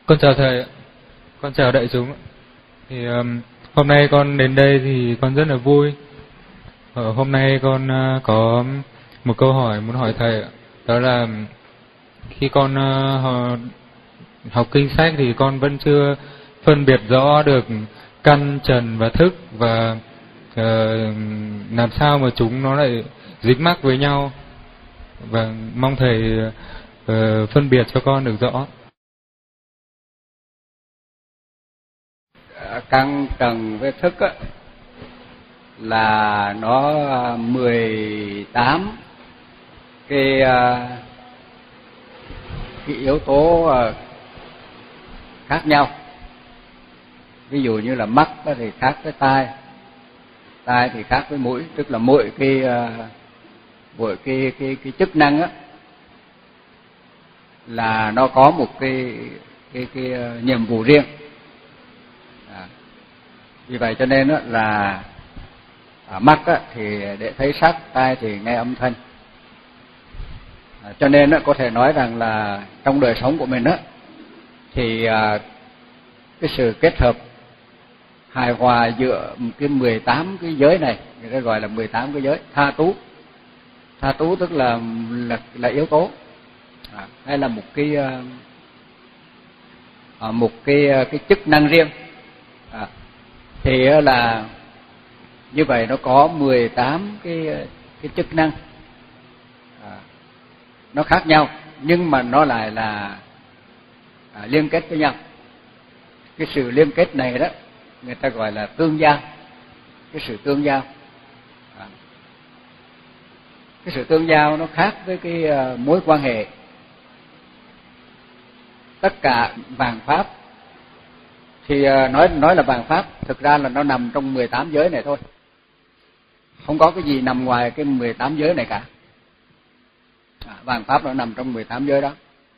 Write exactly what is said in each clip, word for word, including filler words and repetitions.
Con chào thầy ạ. Con chào đại chúng ạ. Thì um, hôm nay con đến đây thì con rất là vui. Ở hôm nay con uh, có một câu hỏi muốn hỏi thầy ạ. Đó là khi con uh, học kinh sách thì con vẫn chưa phân biệt rõ được căn, trần và thức, và uh, làm sao mà chúng nó lại dính mắc với nhau, và mong thầy uh, phân biệt cho con được rõ. Căn, trần với thức á, là nó mười tám cái cái yếu tố khác nhau. Ví dụ như là mắt thì khác với tai, tai thì khác với mũi, tức là mỗi cái mỗi cái cái cái chức năng á là nó có một cái cái cái nhiệm vụ riêng. À, vì vậy cho nên á, là à, mắt á, thì để thấy sắc, tai thì nghe âm thanh. À, cho nên á, có thể nói rằng là trong đời sống của mình á, thì à, cái sự kết hợp hài hòa giữa cái mười tám cái giới này, người ta gọi là mười tám cái giới tha tú. Tha tú tức là là, là yếu tố, à, hay là một cái à, một cái cái chức năng riêng. À, thì là như vậy nó có mười tám cái cái chức năng, à, nó khác nhau nhưng mà nó lại là à, liên kết với nhau. Cái sự liên kết này đó người ta gọi là tương giao, cái sự tương giao. À, cái sự tương giao nó khác với cái uh, mối quan hệ. Tất cả vạn pháp thì uh, nói nói là vạn pháp, thực ra là nó nằm trong mười tám giới này thôi. Không có cái gì nằm ngoài cái mười tám giới này cả. À, vạn pháp nó nằm trong mười tám giới đó.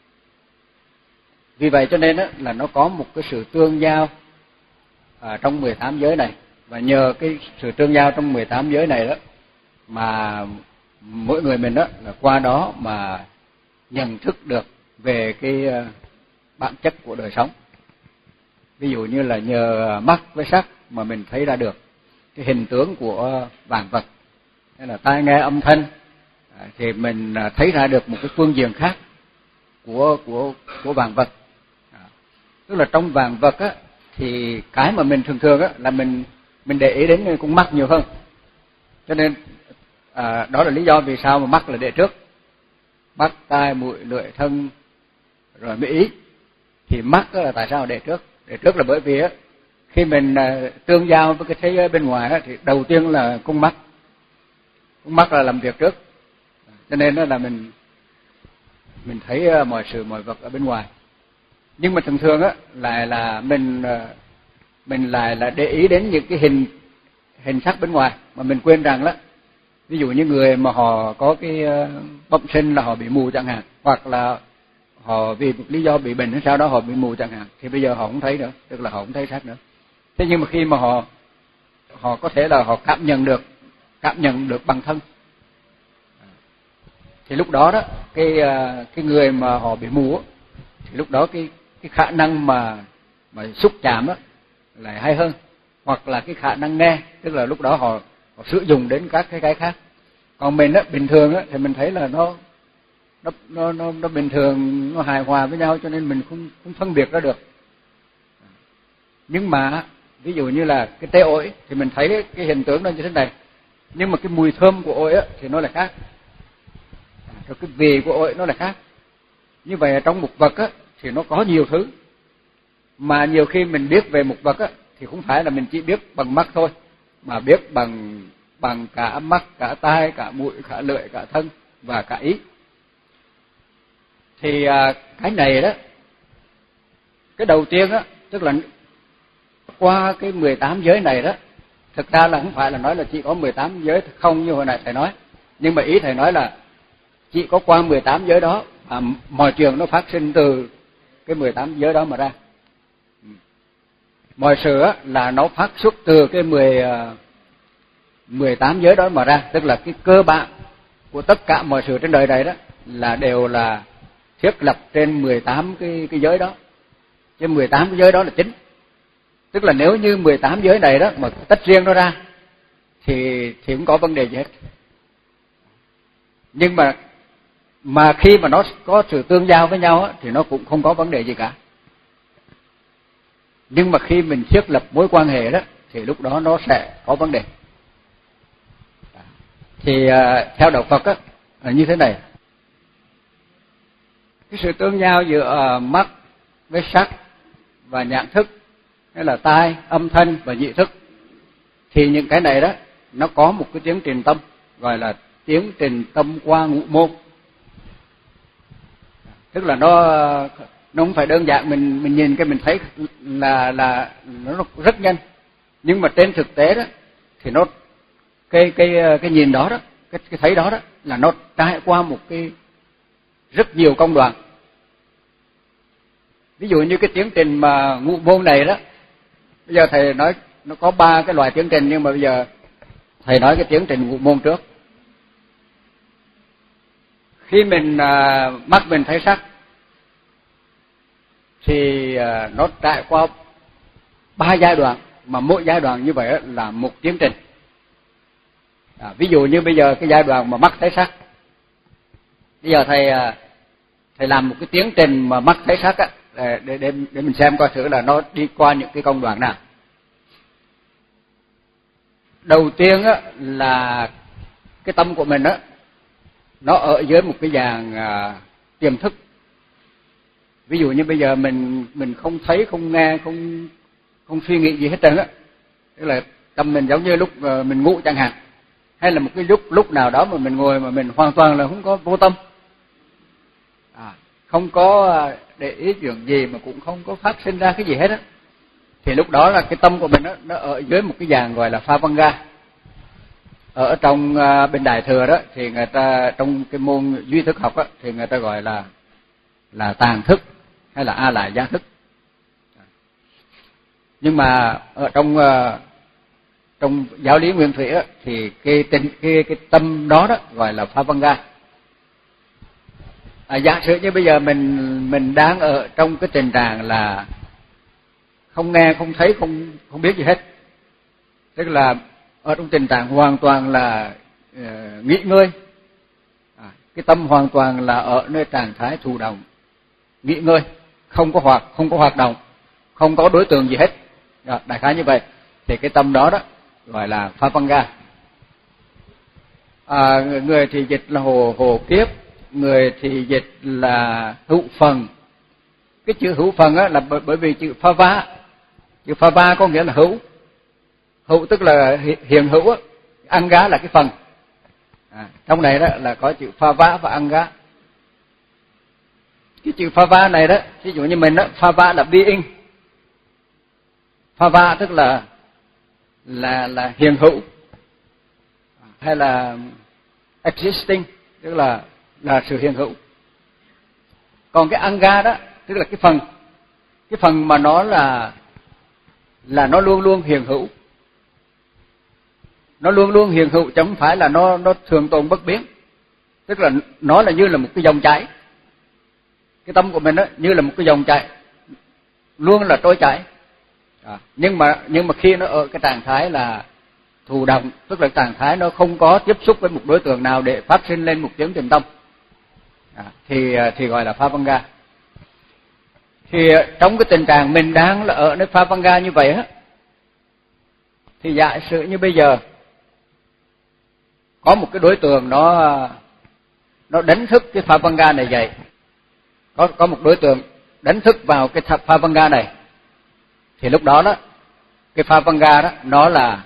Vì vậy cho nên đó, là nó có một cái sự tương giao à, trong mười tám giới này, và nhờ cái sự tương giao trong mười tám giới này đó mà mỗi người mình đó là qua đó mà nhận thức được về cái bản chất của đời sống. Ví dụ như là nhờ mắt với sắc mà mình thấy ra được cái hình tướng của vạn vật, hay là tai nghe âm thanh thì mình thấy ra được một cái phương diện khác của của của vạn vật. Tức là trong vạn vật á, thì cái mà mình thường thường á, là mình mình để ý đến con mắt nhiều hơn. Cho nên à, đó là lý do vì sao mà mắt là để trước. Mắt, tai, mũi, lưỡi, thân rồi mới ý. Thì mắt là tại sao để trước? Để trước là bởi vì á, khi mình à, tương giao với cái thế giới bên ngoài á, thì đầu tiên là con mắt. Con mắt là làm việc trước. Cho nên đó là mình mình thấy mọi sự mọi vật ở bên ngoài. Nhưng mà thường thường á lại là mình mình lại là để ý đến những cái hình hình sắc bên ngoài mà mình quên rằng đó, ví dụ như người mà họ có cái bẩm sinh là họ bị mù chẳng hạn, hoặc là họ vì một lý do bị bệnh hay sao đó họ bị mù chẳng hạn, thì bây giờ họ không thấy nữa, tức là họ không thấy sắc nữa. Thế nhưng mà khi mà họ họ có thể là họ cảm nhận được cảm nhận được bằng thân, thì lúc đó đó cái cái người mà họ bị mù thì lúc đó cái cái khả năng mà mà xúc chạm á lại hay hơn, hoặc là cái khả năng nghe, tức là lúc đó họ, họ sử dụng đến các cái cái khác. Còn mình á bình thường á thì mình thấy là nó nó nó nó, nó bình thường, nó hài hòa với nhau, cho nên mình không không phân biệt ra được. Nhưng mà ví dụ như là cái trái ổi thì mình thấy cái hình tướng nó như thế này, nhưng mà cái mùi thơm của ổi á thì nó lại khác, rồi cái vị của ổi nó lại khác. Như vậy trong một vật á thì nó có nhiều thứ, mà nhiều khi mình biết về một vật á thì không phải là mình chỉ biết bằng mắt thôi, mà biết bằng bằng cả mắt, cả tai, cả mũi, cả lưỡi, cả thân và cả ý. Thì à, cái này đó, cái đầu tiên á, tức là qua cái mười tám giới này đó, thực ra là không phải là nói là chỉ có mười tám giới không như hồi nãy thầy nói, nhưng mà ý thầy nói là chỉ có qua mười tám giới đó mà mọi chuyện nó phát sinh từ cái mười tám giới đó mà ra. Mọi sự á, là nó phát xuất từ cái mười, mười tám giới đó mà ra, tức là cái cơ bản của tất cả mọi sự trên đời này đó là đều là thiết lập trên mười tám cái cái giới đó. chứ mười tám cái giới đó là chính. Tức là nếu như mười tám giới này đó mà tách riêng nó ra thì thì không có vấn đề gì hết. Nhưng mà mà khi mà nó có sự tương giao với nhau á, thì nó cũng không có vấn đề gì cả. Nhưng mà khi mình thiết lập mối quan hệ đó thì lúc đó nó sẽ có vấn đề. Thì uh, theo đạo Phật á là như thế này. Cái sự tương giao giữa uh, mắt với sắc và nhãn thức, hay là tai, âm thanh và nhị thức, thì những cái này đó nó có một cái tiến trình tâm gọi là tiến trình tâm qua ngũ môn. Tức là nó nó không phải đơn giản mình mình nhìn cái mình thấy là là nó rất nhanh, nhưng mà trên thực tế đó thì nó cái cái cái nhìn đó đó, cái cái thấy đó đó là nó trải qua một cái rất nhiều công đoạn. Ví dụ như cái tiến trình mà ngũ môn này đó, bây giờ thầy nói nó có ba cái loại tiến trình, nhưng mà bây giờ thầy nói cái tiến trình ngũ môn trước. Khi mình à, mắt mình thấy sắc thì à, nó trải qua ba giai đoạn, mà mỗi giai đoạn như vậy là một tiến trình. À, ví dụ như bây giờ cái giai đoạn mà mắt thấy sắc, bây giờ thầy à, thầy làm một cái tiến trình mà mắt thấy sắc á, để để để để mình xem coi thử là nó đi qua những cái công đoạn nào. Đầu tiên á là cái tâm của mình á, nó ở dưới một cái dạng à, tiềm thức. Ví dụ như bây giờ mình mình không thấy, không nghe, không không suy nghĩ gì hết trơn á, tức là tâm mình giống như lúc mình ngủ chẳng hạn, hay là một cái lúc lúc nào đó mà mình ngồi mà mình hoàn toàn là không có vô tâm, à, không có để ý chuyện gì, mà cũng không có phát sinh ra cái gì hết á, thì lúc đó là cái tâm của mình đó, nó ở dưới một cái dạng gọi là Phavanga. Ở trong uh, bên Đại Thừa đó thì người ta trong cái môn duy thức học đó, thì người ta gọi là là tàng thức hay là a lại gia thức. Nhưng mà ở trong uh, trong giáo lý nguyên thủy đó, thì cái tình cái cái tâm đó đó gọi là Phavanga. À, giả sử như bây giờ mình mình đang ở trong cái tình trạng là không nghe, không thấy, không không biết gì hết, tức là ở trong tình trạng hoàn toàn là uh, nghỉ ngơi, à, cái tâm hoàn toàn là ở nơi trạng thái thụ động, nghỉ ngơi, không có hoạt không có hoạt động, không có đối tượng gì hết. Đó, đại khái như vậy thì cái tâm đó đó gọi là Phavanga. À, người thì dịch là hồ hồ kiếp, người thì dịch là hữu phần. Cái chữ hữu phần á là bởi, bởi vì chữ Phava, chữ Phava có nghĩa là hữu. Hữu tức là hiện hữu á, Anga là cái phần. À, trong này đó là có chữ Phava và Anga. Cái chữ Phava này đó, ví dụ như mình đó, Phava là being. Phava tức là là là hiện hữu, hay là existing, tức là là sự hiện hữu. Còn cái Anga đó tức là cái phần, cái phần mà nó là là nó luôn luôn hiện hữu. Nó luôn luôn hiện hữu chứ không phải là nó nó thường tồn bất biến. Tức là nó là như là một cái dòng chảy. Cái tâm của mình đó như là một cái dòng chảy, luôn là trôi chảy. À, nhưng mà nhưng mà khi nó ở cái trạng thái là thụ động, tức là trạng thái nó không có tiếp xúc với một đối tượng nào để phát sinh lên một tiến trình tâm, à, thì thì gọi là Phavanga. Thì trong cái tình trạng mình đang là ở nơi Phavanga như vậy á, thì giả sử như bây giờ có một cái đối tượng nó nó đánh thức cái Phavanga này dậy, có có một đối tượng đánh thức vào cái Phavanga này, thì lúc đó đó cái Phavanga đó nó là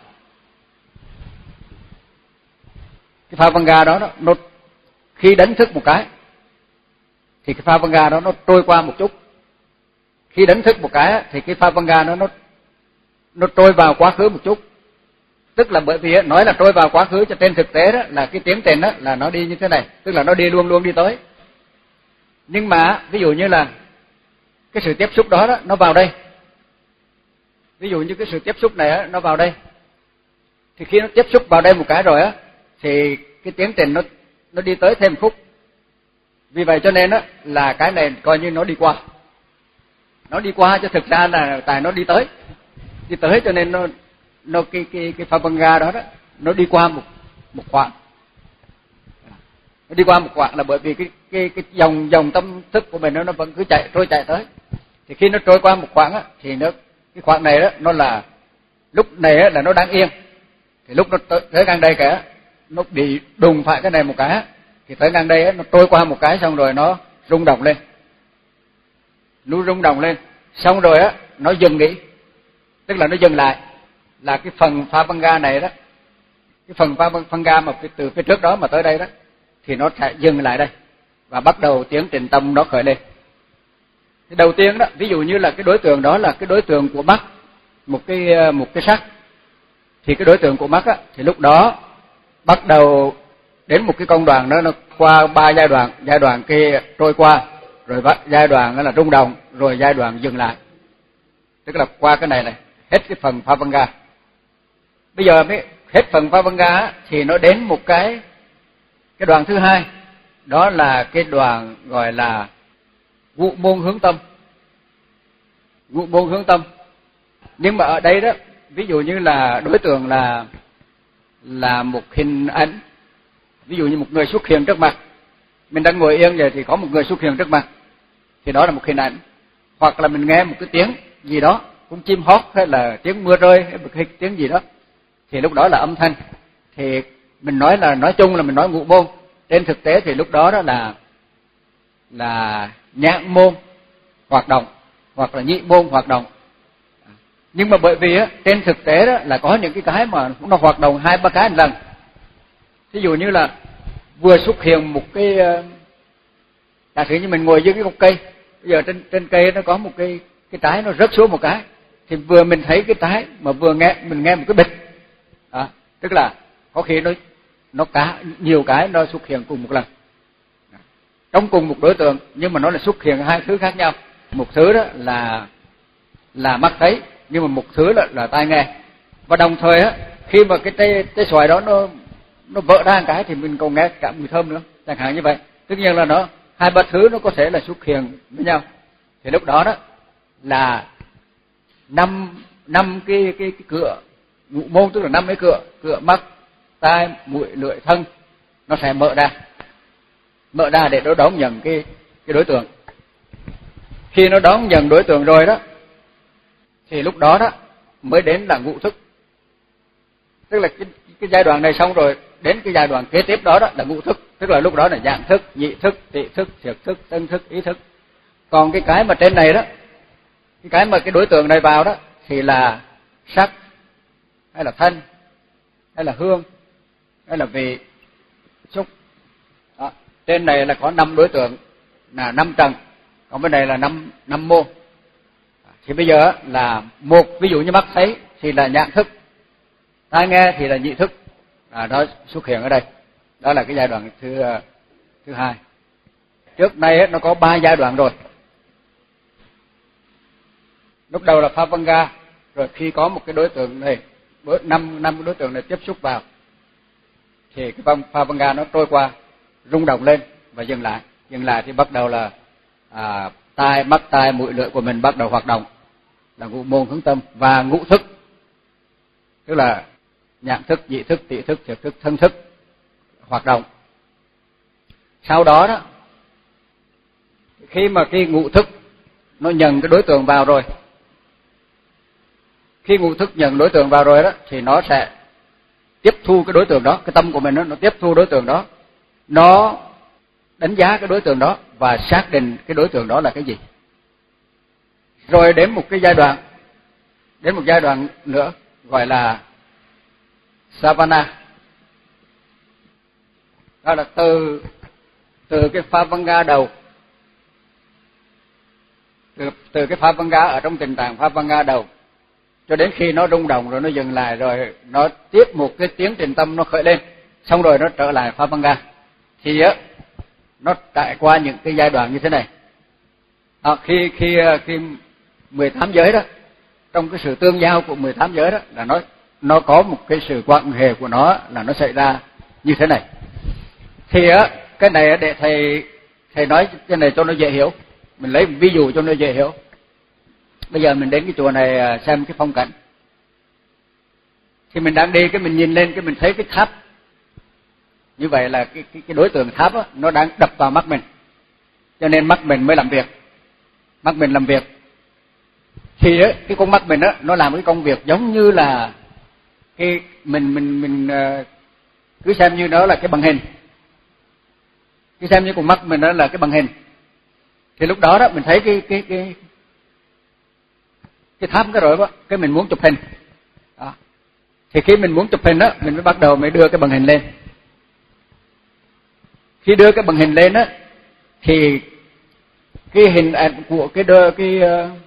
cái Phavanga đó, đó nó khi đánh thức một cái thì cái Phavanga đó nó trôi qua một chút, khi đánh thức một cái thì cái Phavanga nó nó nó trôi vào quá khứ một chút. Tức là bởi vì nói là trôi vào quá khứ, cho trên thực tế đó là cái tiến trình đó là nó đi như thế này, tức là nó đi luôn luôn đi tới. Nhưng mà ví dụ như là cái sự tiếp xúc đó, đó nó vào đây, ví dụ như cái sự tiếp xúc này đó, nó vào đây, thì khi nó tiếp xúc vào đây một cái rồi á, thì cái tiến trình nó nó đi tới thêm một phút. Vì vậy cho nên á là cái này coi như nó đi qua. nó đi qua, chứ thực ra là tại nó đi tới, đi tới cho nên nó nó cái cái cái Phabanga đó đó nó đi qua một một khoảng, nó đi qua một khoảng là bởi vì cái cái cái dòng dòng tâm thức của mình nó nó vẫn cứ chạy trôi chạy tới. Thì khi nó trôi qua một khoảng á, thì nó cái khoảng này đó nó là lúc này á, là nó đang yên, thì lúc nó tới, tới ngang đây cả nó bị đùng phải cái này một cái, thì tới ngang đây á, nó trôi qua một cái xong rồi nó rung động lên, nó rung động lên xong rồi á nó dừng nghỉ, tức là nó dừng lại, là cái phần Phabanga này đó, cái phần Phabanga mà từ phía trước đó mà tới đây đó thì nó sẽ dừng lại đây và bắt đầu tiến trình tâm nó khởi lên. Thì đầu tiên đó, ví dụ như là cái đối tượng đó là cái đối tượng của mắt, một cái một cái sắc, thì cái đối tượng của mắt á, thì lúc đó bắt đầu đến một cái công đoạn đó, nó qua ba giai đoạn, giai đoạn kia trôi qua, rồi giai đoạn đó là rung động, rồi giai đoạn dừng lại, tức là qua cái này này hết cái phần Phabanga. Bây giờ mới hết phần Phabanga thì nó đến một cái cái đoạn thứ hai, đó là cái đoạn gọi là ngụ môn hướng tâm. Ngụ môn hướng tâm. Nhưng mà ở đây đó, ví dụ như là đối tượng là là một hình ảnh, ví dụ như một người xuất hiện trước mặt, mình đang ngồi yên vậy thì có một người xuất hiện trước mặt, thì đó là một hình ảnh. Hoặc là mình nghe một cái tiếng gì đó, cũng chim hót hay là tiếng mưa rơi hay một cái tiếng gì đó, thì lúc đó là âm thanh. Thì mình nói là nói chung là mình nói ngụ môn, trên thực tế thì lúc đó đó là là nhãn môn hoạt động hoặc là nhị môn hoạt động. Nhưng mà bởi vì á, trên thực tế đó là có những cái cái mà nó hoạt động hai ba cái một lần. Ví dụ như là vừa xuất hiện một cái, giả sử như mình ngồi dưới cái gốc cây, bây giờ trên trên cây nó có một cái cái trái nó rớt xuống một cái, thì vừa mình thấy cái trái mà vừa nghe mình nghe một cái bịch, à, tức là có khi nó nó cả nhiều cái nó xuất hiện cùng một lần trong cùng một đối tượng, nhưng mà nó là xuất hiện hai thứ khác nhau. Một thứ đó là là mắt thấy, nhưng mà một thứ là là tai nghe. Và đồng thời á, khi mà cái trái trái xoài đó nó nó vỡ ra một cái thì mình còn nghe cả mùi thơm nữa, chẳng hạn như vậy. Tất nhiên là nó hai ba thứ nó có thể là xuất hiện với nhau. Thì lúc đó đó là năm năm cái cái cái cửa ngụ môn, tức là năm cái cửa, cửa mắt, tai, mũi, lưỡi, thân nó sẽ mở ra. Mở ra để nó đón nhận cái cái đối tượng. Khi nó đón nhận đối tượng rồi đó, thì lúc đó đó mới đến là ngụ thức. Tức là cái, cái giai đoạn này xong rồi, đến cái giai đoạn kế tiếp đó đó là ngụ thức. Tức là lúc đó là dạng thức, nhị thức, tị thức, thiệt thức, tân thức, ý thức. Còn cái cái mà trên này đó, cái cái mà cái đối tượng này vào đó thì là sắc, hay là thân, hay là hương, hay là vị, xúc. Đó. Trên này là có năm đối tượng, là năm trần, còn bên này là năm năm môn. Thì bây giờ là một, ví dụ như mắt thấy thì là nhãn thức, tai nghe thì là nhị thức, à, đó xuất hiện ở đây. Đó là cái giai đoạn thứ thứ hai. Trước nay nó có ba giai đoạn rồi. Lúc đầu là Phabanga, rồi khi có một cái đối tượng này, năm năm đối tượng này tiếp xúc vào, thì cái Phabanga nó trôi qua, rung động lên và dừng lại. Dừng lại thì bắt đầu là à, tai, mắt, tai, mũi, lưỡi của mình bắt đầu hoạt động, là ngụ môn hướng tâm và ngũ thức, tức là nhãn thức, nhị thức, tị thức, thiệt thức, thân thức hoạt động. Sau đó đó, khi mà cái ngũ thức nó nhận cái đối tượng vào rồi, khi ngũ thức nhận đối tượng vào rồi đó, thì nó sẽ tiếp thu cái đối tượng đó, cái tâm của mình đó, nó tiếp thu đối tượng đó, nó đánh giá cái đối tượng đó và xác định cái đối tượng đó là cái gì. Rồi đến một cái giai đoạn, đến một giai đoạn nữa gọi là Savana. Đó là từ từ cái Phabanga đầu, từ, từ cái Phabanga ở trong tình trạng Phabanga đầu cho đến khi nó rung động rồi nó dừng lại, rồi nó tiếp một cái tiến trình tâm nó khởi lên, xong rồi nó trở lại Phabanga. Thì á nó trải qua những cái giai đoạn như thế này. À, khi khi khi mười tám giới đó, trong cái sự tương giao của mười tám giới đó là nó nó có một cái sự quan hệ của nó là nó xảy ra như thế này. Thì á cái này để thầy thầy nói cái này cho nó dễ hiểu, mình lấy một ví dụ cho nó dễ hiểu. Bây giờ mình đến cái chùa này xem cái phong cảnh, thì mình đang đi cái mình nhìn lên cái mình thấy cái tháp, như vậy là cái cái, cái đối tượng tháp á, nó đang đập vào mắt mình, cho nên mắt mình mới làm việc, mắt mình làm việc. Thì á, cái con mắt mình á, nó làm cái công việc giống như là cái mình mình mình cứ xem như nó là cái bằng hình, cứ xem như con mắt mình đó là cái bằng hình. Thì lúc đó đó mình thấy cái cái cái cái tháp cái rồi đó, cái mình muốn chụp hình. Đó. Thì khi mình muốn chụp hình đó, mình mới bắt đầu mới đưa cái bằng hình lên. Khi đưa cái bằng hình lên á, thì cái hình ảnh của cái đơ, cái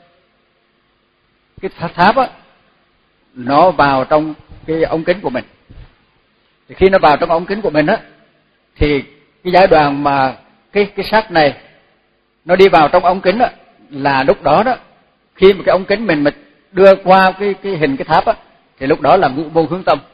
cái tháp á, nó vào trong cái ống kính của mình. Thì khi nó vào trong ống kính của mình á, thì cái giai đoạn mà cái cái sắc này nó đi vào trong ống kính á, là lúc đó đó, khi mà cái ống kính mình mà đưa qua cái cái hình cái tháp á, thì lúc đó là ngũ môn hướng tâm.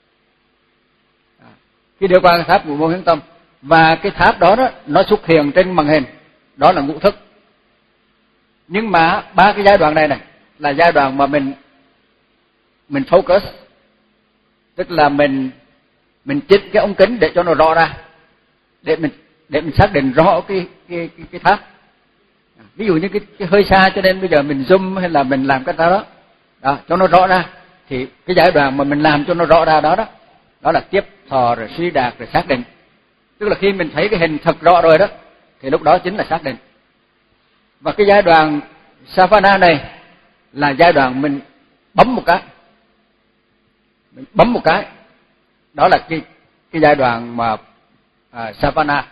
Khi đưa qua cái tháp ngũ môn hướng tâm, và cái tháp đó đó nó xuất hiện trên màn hình, đó là ngũ thức. Nhưng mà ba cái giai đoạn này này là giai đoạn mà mình mình focus, tức là mình mình chích cái ống kính để cho nó rõ ra, để mình để mình xác định rõ cái cái cái, cái tháp. Ví dụ như cái, cái hơi xa, cho nên bây giờ mình zoom hay là mình làm cái đó, đó cho nó rõ ra. Thì cái giai đoạn mà mình làm cho nó rõ ra đó đó, đó là tiếp thọ rồi suy đạt rồi xác định. Tức là khi mình thấy cái hình thật rõ rồi đó, thì lúc đó chính là xác định. Và cái giai đoạn Savana này là giai đoạn mình bấm một cái, mình bấm một cái, đó là cái cái giai đoạn mà à, Savana.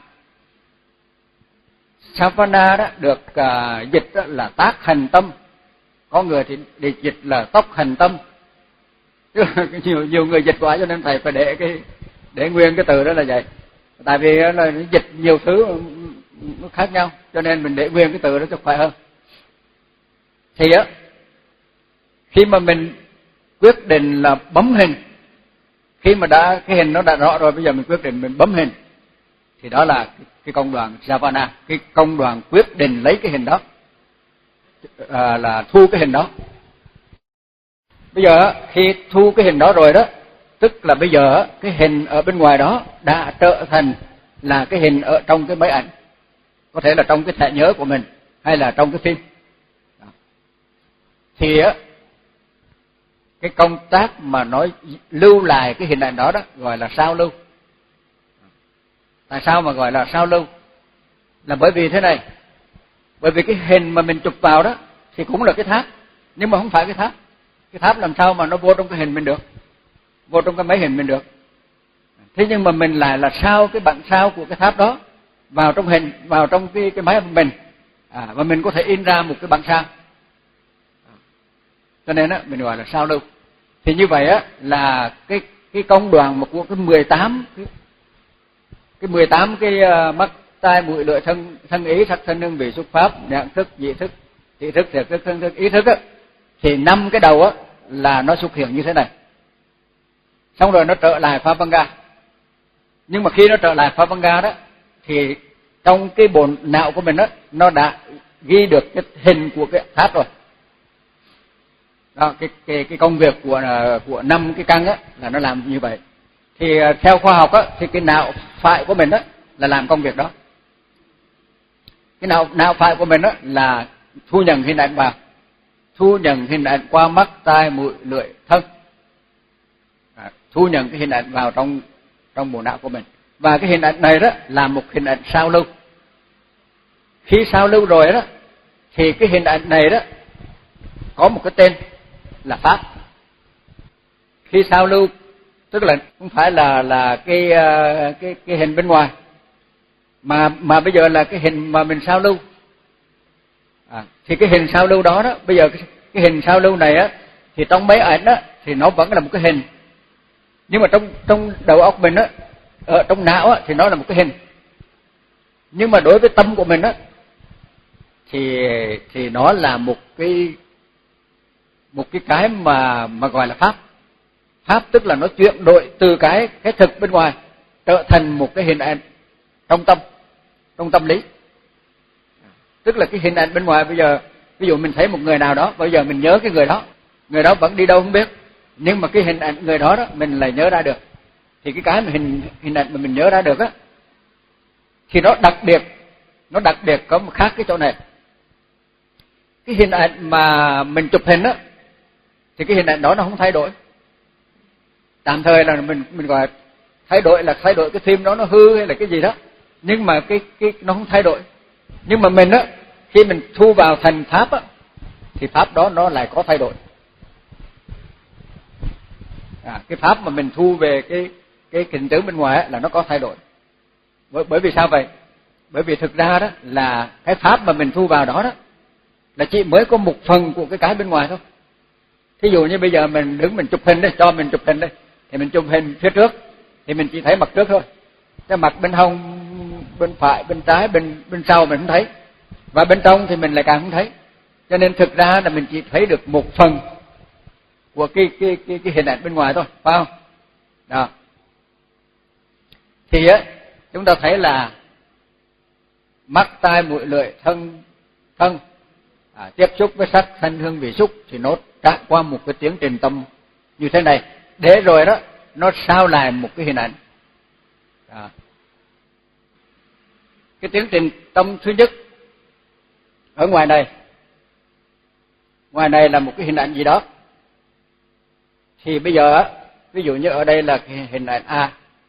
Savana đó được à, dịch đó là tác hành tâm, có người thì để dịch là tốc hành tâm. nhiều nhiều người dịch quá cho nên thầy phải để cái để nguyên cái từ đó là vậy. Tại vì là dịch nhiều thứ nó khác nhau, cho nên mình để nguyên cái từ đó cho khỏe hơn. Thì á, khi mà mình quyết định là bấm hình, khi mà đã cái hình nó đã rõ rồi, bây giờ mình quyết định mình bấm hình, thì đó là cái công đoạn Savana, cái công đoạn quyết định lấy cái hình đó, à, là thu cái hình đó. Bây giờ khi thu cái hình đó rồi đó, tức là bây giờ cái hình ở bên ngoài đó đã trở thành là cái hình ở trong cái máy ảnh, có thể là trong cái thẻ nhớ của mình hay là trong cái phim. Đó. Thì á, cái công tác mà nói lưu lại cái hình ảnh đó đó gọi là sao lưu. Tại sao mà gọi là sao lưu? Là bởi vì thế này, bởi vì cái hình mà mình chụp vào đó thì cũng là cái tháp, nhưng mà không phải cái tháp. Cái tháp làm sao mà nó vô trong cái hình mình được, vô trong cái máy hình mình được. Thế nhưng mà mình lại là sao cái bản sao của cái tháp đó vào trong hình, vào trong cái cái máy của mình, à, và mình có thể in ra một cái bản sao. Cho nên á mình gọi là sao lưu. Thì như vậy á là cái cái công đoạn mà của cái mười tám cái, cái mười tám cái uh, mắt tai mũi lưỡi thân thân ý sắc thân hương vị xúc pháp nhãn thức vị thức thị thức thiệt thức thân thức ý thức á, thì năm cái đầu á là nó xuất hiện như thế này. Xong rồi nó trở lại Pháp-vanga. Nhưng mà khi nó trở lại Pháp-vanga đó, thì trong cái bộ não của mình á, nó đã ghi được cái hình của cái tháp rồi. Đó, cái cái cái công việc của của năm cái căn á là nó làm như vậy. Thì theo khoa học á, thì cái não phải của mình á là làm công việc đó. Cái não não phải của mình á là thu nhận hình ảnh vào, thu nhận hình ảnh qua mắt, tai, mũi, lưỡi, thân, à, thu nhận cái hình ảnh vào trong trong bộ não của mình. Và cái hình ảnh này đó là một hình ảnh sao lưu. Khi sao lưu rồi đó, thì cái hình ảnh này đó có một cái tên là pháp. Khi sao lưu tức là không phải là là cái cái cái hình bên ngoài, mà mà bây giờ là cái hình mà mình sao lưu. À, thì cái hình sao lưu đó đó, bây giờ cái, cái hình sao lưu này á, thì trong máy ảnh á thì nó vẫn là một cái hình, nhưng mà trong trong đầu óc mình á, ở trong não á thì nó là một cái hình. Nhưng mà đối với tâm của mình á thì thì nó là một cái một cái cái mà mà gọi là pháp. Pháp tức là nó chuyển đổi từ cái cái thực bên ngoài trở thành một cái hình ảnh trong tâm, trong tâm lý. Tức là cái hình ảnh bên ngoài bây giờ ví dụ mình thấy một người nào đó, bây giờ mình nhớ cái người đó, người đó vẫn đi đâu không biết, nhưng mà cái hình ảnh người đó đó mình lại nhớ ra được. Thì cái cái mà hình hình ảnh mà mình nhớ ra được á, thì nó đặc biệt, nó đặc biệt có một khác cái chỗ này. Cái hình ảnh mà mình chụp hình á, thì cái hình ảnh đó nó không thay đổi. Tạm thời là mình mình gọi thay đổi là thay đổi cái phim đó nó hư hay là cái gì đó, nhưng mà cái cái nó không thay đổi. Nhưng mà mình á, khi mình thu vào thành pháp á, thì pháp đó nó lại có thay đổi. À, cái pháp mà mình thu về cái cái hình tướng bên ngoài á, là nó có thay đổi. Bởi, bởi vì sao vậy? Bởi vì thực ra đó là cái pháp mà mình thu vào đó đó là chỉ mới có một phần của cái cái bên ngoài thôi. Thí dụ như bây giờ mình đứng mình chụp hình đây, cho mình chụp hình đây, thì mình chụp hình phía trước thì mình chỉ thấy mặt trước thôi. Cái mặt bên hông, bên phải, bên trái, bên bên sau mình không thấy. Và bên trong thì mình lại càng không thấy. Cho nên thực ra là mình chỉ thấy được một phần của cái cái cái, cái hình ảnh bên ngoài thôi, phải không? Đó. Thì á, chúng ta thấy là mắt, tai, mũi, lưỡi, thân thân à, tiếp xúc với sắc, thanh, hương, vị, xúc thì nó trải qua một cái tiến trình tâm như thế này, để rồi đó nó sao lại một cái hình ảnh. Đó. Cái tiến trình tâm thứ nhất ở ngoài này, ngoài này là một cái hình ảnh gì đó. Thì bây giờ á, ví dụ như ở đây là cái hình ảnh A,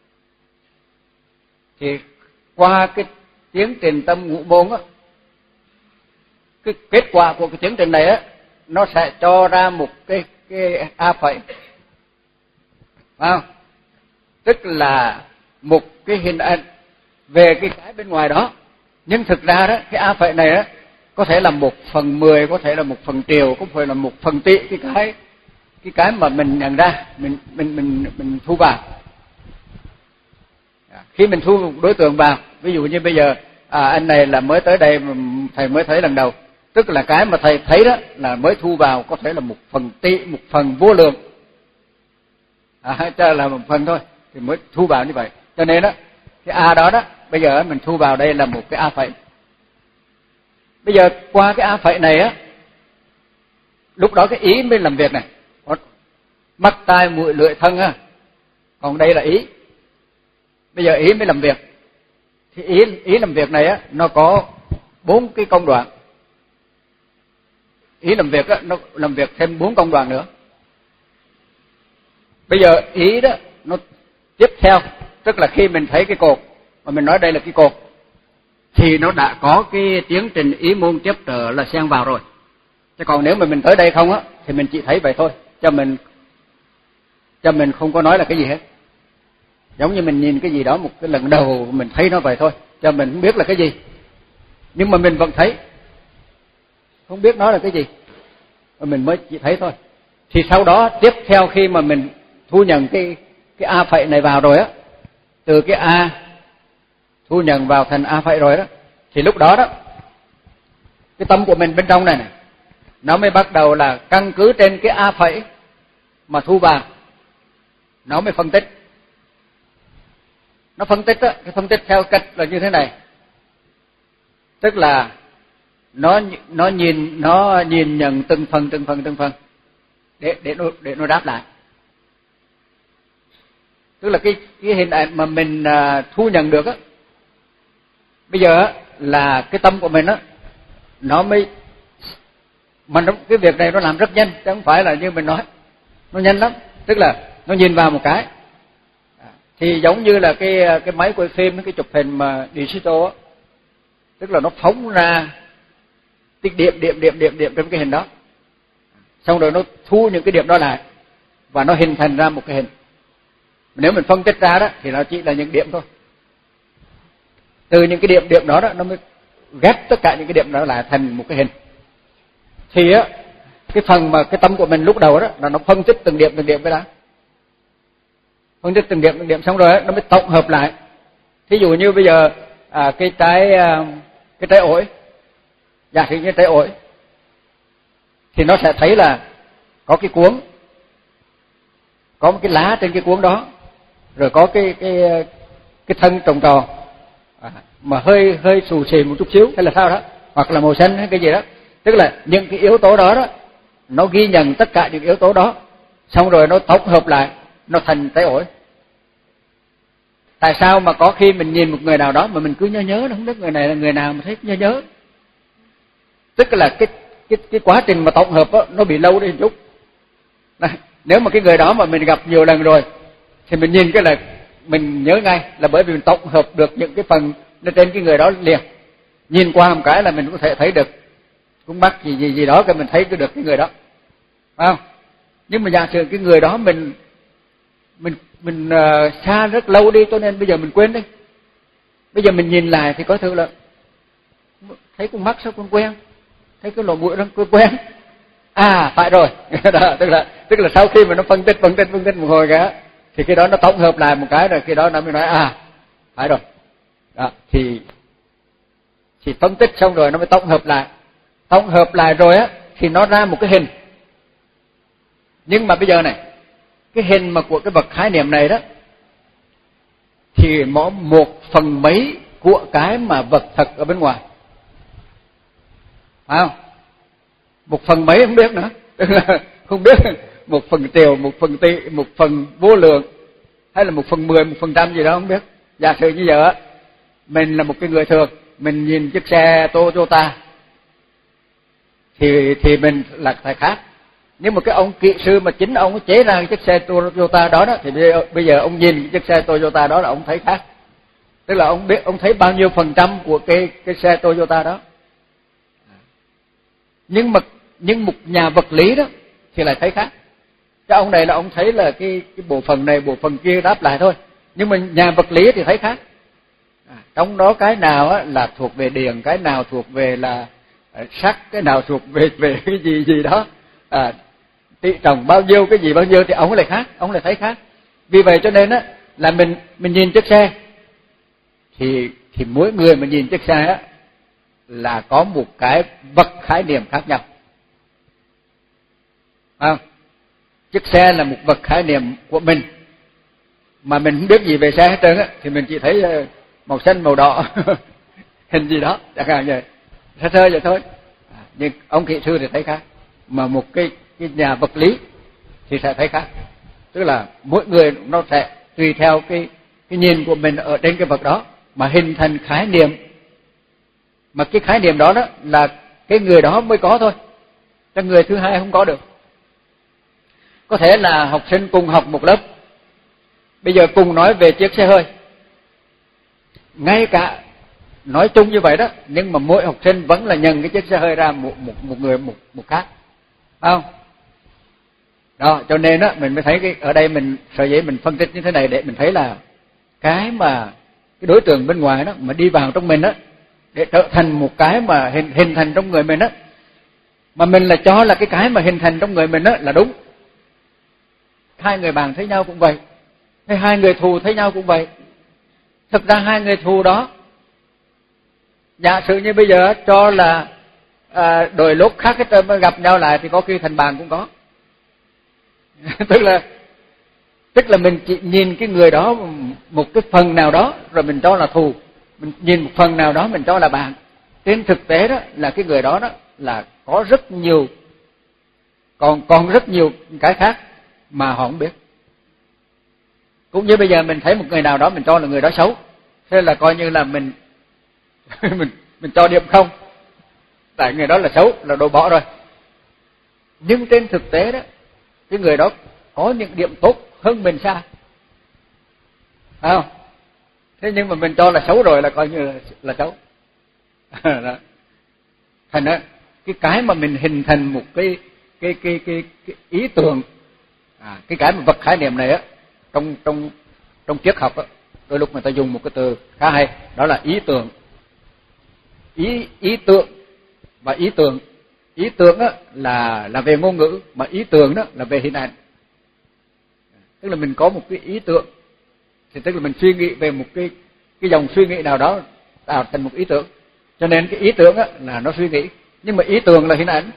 thì qua cái tiến trình tâm ngũ môn á, cái kết quả của cái tiến trình này á, nó sẽ cho ra một cái cái A phẩy, phải không? Tức là một cái hình ảnh về cái cái bên ngoài đó, nhưng thực ra đó cái A phẩy này á, có thể là một phần mười, có thể là một phần triệu, có thể là một phần tỷ cái cái cái cái mà mình nhận ra, mình mình mình mình thu vào. Khi mình thu một đối tượng vào, ví dụ như bây giờ à, anh này là mới tới đây mà thầy mới thấy lần đầu, tức là cái mà thầy thấy đó là mới thu vào có thể là một phần tỷ, một phần vô lượng, à, cho là một phần thôi thì mới thu vào như vậy. Cho nên đó cái A đó đó bây giờ mình thu vào đây là một cái A phẩy. Bây giờ qua cái A phẩy này á, lúc đó cái ý mới làm việc này, mắt, tai, mũi, lưỡi, thân á, còn đây là ý. Bây giờ ý mới làm việc. Thì ý ý làm việc này á, nó có bốn cái công đoạn. Ý làm việc á, nó làm việc thêm bốn công đoạn nữa. Bây giờ ý đó nó tiếp theo, tức là khi mình thấy cái cột mà mình nói đây là cái cột, thì nó đã có cái tiến trình ý môn tiếp trở là xen vào rồi. Chứ còn nếu mà mình tới đây không á, thì mình chỉ thấy vậy thôi, cho mình cho mình không có nói là cái gì hết. Giống như mình nhìn cái gì đó một cái lần đầu mình thấy nó vậy thôi, cho mình không biết là cái gì, nhưng mà mình vẫn thấy, không biết nó là cái gì, mà mình mới chỉ thấy thôi. Thì sau đó tiếp theo khi mà mình thu nhận cái cái A phẩy này vào rồi á, từ cái A thu nhận vào thành A phẩy rồi đó, thì lúc đó đó cái tâm của mình bên trong này này, nó mới bắt đầu là căn cứ trên cái A phẩy mà thu vào, nó mới phân tích. Nó phân tích á, cái phân tích theo cách là như thế này, tức là nó nó nhìn nó nhìn nhận từng phần từng phần từng phần để để nó để nó đáp lại. Tức là cái cái hình ảnh mà mình à, thu nhận được á, bây giờ á, là cái tâm của mình á, nó mới mà nó, cái việc này nó làm rất nhanh, chứ không phải là như mình nói, nó nhanh lắm. Tức là nó nhìn vào một cái, thì giống như là cái cái máy quay phim, cái chụp hình mà digital á, tức là nó phóng ra tích điểm điểm điểm điểm điểm trong cái hình đó, xong rồi nó thu những cái điểm đó lại và nó hình thành ra một cái hình. Nếu mình phân tích ra đó thì nó chỉ là những điểm thôi. Từ những cái điểm điểm đó đó nó mới ghép tất cả những cái điểm đó lại thành một cái hình. Thì á, cái phần mà cái tâm của mình lúc đầu đó là nó phân tích từng điểm từng điểm cái đó, phân tích từng điểm từng điểm xong rồi đó, nó mới tổng hợp lại. Thí dụ như bây giờ à, cái trái cái trái ổi, giả sử như trái ổi, thì nó sẽ thấy là có cái cuống, có một cái lá trên cái cuống đó, rồi có cái cái cái thân trồng trò à, mà hơi hơi xù xì một chút xíu hay là sao đó, hoặc là màu xanh hay cái gì đó, Tức là những cái yếu tố đó đó, nó ghi nhận tất cả những yếu tố đó, xong rồi nó tổng hợp lại, nó thành cái ổi. Tại sao mà có khi mình nhìn một người nào đó mà mình cứ nhớ nhớ, không biết người này là người nào mà thấy nhớ nhớ. Tức là cái cái cái quá trình mà tổng hợp đó, nó bị lâu đi một chút. Này, nếu mà cái người đó mà mình gặp nhiều lần rồi thì mình nhìn cái là mình nhớ ngay, là bởi vì mình tổng hợp được những cái phần lên trên cái người đó liền. Nhìn qua một cái là mình có thể thấy được cũng mắc gì gì gì đó, cái mình thấy được cái người đó, phải không? Nhưng mà giả sử cái người đó mình mình mình uh, xa rất lâu đi, cho nên bây giờ mình quên đi. Bây giờ mình nhìn lại thì có thứ là thấy con mắt sao con quen, thấy cái lỗ mũi nó quen quen. À phải rồi. Đó, tức là tức là sau khi mà nó phân tích phân tích phân tích một hồi cả, thì cái đó nó tổng hợp lại một cái rồi, khi đó nó mới nói à phải rồi. Đó, thì thì phân tích xong rồi nó mới tổng hợp lại. Tổng hợp lại rồi á thì nó ra một cái hình. Nhưng mà bây giờ này, cái hình mà của cái bậc khái niệm này đó thì nó một phần mấy của cái mà vật thật ở bên ngoài, phải không? Một phần mấy không biết nữa, tức là không biết một phần triệu, một phần tỷ, một phần vô lượng, hay là một phần mười, một phần trăm gì đó không biết. Giả sử như giờ á, mình là một cái người thường, mình nhìn chiếc xe Toyota thì thì mình là phải khác. Nhưng mà cái ông kỹ sư mà chính ông chế ra cái chiếc xe Toyota đó đó, thì bây giờ, bây giờ ông nhìn chiếc xe Toyota đó là ông thấy khác. Tức là ông biết ông thấy bao nhiêu phần trăm của cái cái xe Toyota đó. Nhưng mà nhưng một nhà vật lý đó thì lại thấy khác. Cái ông này là ông thấy là cái cái bộ phận này bộ phận kia đáp lại thôi. Nhưng mà nhà vật lý thì thấy khác. À, trong đó cái nào á, là thuộc về điện, cái nào thuộc về là sắt, cái nào thuộc về về cái gì gì đó, à, tỷ trọng bao nhiêu cái gì bao nhiêu thì ông lại khác, ông lại thấy khác. Vì vậy cho nên á là mình mình nhìn chiếc xe thì thì mỗi người mà nhìn chiếc xe á là có một cái vật khái niệm khác nhau. À, chiếc xe là một vật khái niệm của mình mà mình không biết gì về xe hết trơn á, thì mình chỉ thấy màu xanh màu đỏ hình gì đó chẳng hạn vậy, sơ sơ vậy thôi. À, nhưng ông kỹ sư thì thấy khác, mà một cái cái nhà vật lý thì sẽ thấy khác. Tức là mỗi người nó sẽ tùy theo cái cái nhìn của mình ở trên cái vật đó mà hình thành khái niệm, mà cái khái niệm đó đó là cái người đó mới có thôi, cho người thứ hai không có được. Có thể là học sinh cùng học một lớp, bây giờ cùng nói về chiếc xe hơi, ngay cả nói chung như vậy đó, nhưng mà mỗi học sinh vẫn là nhận cái chiếc xe hơi ra một một một người một một khác, phải không? Đó, cho nên đó mình mới thấy cái ở đây mình sở dĩ mình phân tích như thế này để mình thấy là cái mà cái đối tượng bên ngoài đó mà đi vào trong mình đó để trở thành một cái mà hình hình thành trong người mình đó, mà mình là cho là cái cái mà hình thành trong người mình đó là đúng. Hai người bạn thấy nhau cũng vậy, hay hai người thù thấy nhau cũng vậy. Thực ra hai người thù đó, giả sử như bây giờ cho là à, đôi lúc khác hết trơn gặp nhau lại thì có khi thành bạn cũng có. tức là tức là mình chỉ nhìn cái người đó một cái phần nào đó rồi mình cho là thù, mình nhìn một phần nào đó mình cho là bạn. Trên thực tế đó là cái người đó đó là có rất nhiều, còn còn rất nhiều cái khác mà họ không biết. Cũng như bây giờ mình thấy một người nào đó mình cho là người đó xấu, thế là coi như là mình mình mình cho điểm không, tại người đó là xấu, là đồ bỏ rồi. Nhưng trên thực tế đó cái người đó có những điểm tốt hơn mình xa, phải không? Thế nhưng mà mình cho là xấu rồi là coi như là, là xấu. Đó. Thành ra cái cái mà mình hình thành một cái cái cái cái, cái ý tưởng, à, cái cái mà vật khái niệm này á, trong trong trong triết học á, đôi lúc người ta dùng một cái từ khá hay, đó là ý tưởng. Ý ý tưởng và ý tưởng. Ý tưởng á là là về ngôn ngữ, mà ý tưởng đó là về hình ảnh. Tức là mình có một cái ý tưởng thì tức là mình suy nghĩ về một cái cái dòng suy nghĩ nào đó tạo thành một ý tưởng. Cho nên cái ý tưởng á là nó suy nghĩ, nhưng mà ý tưởng là hình ảnh.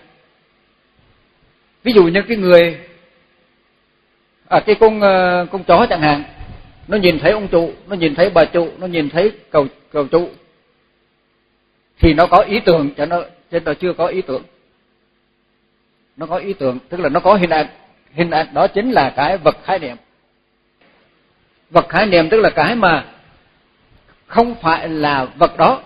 Ví dụ như cái người à, cái con con chó chẳng hạn, nó nhìn thấy ông chủ, nó nhìn thấy bà chủ, nó nhìn thấy cầu cầu chủ thì nó có ý tưởng, cho nó chứ nó chưa có ý tưởng. nó có ý tưởng, tức là nó có hình ảnh. Hình ảnh đó chính là cái vật khái niệm. Vật khái niệm tức là cái mà không phải là vật đó,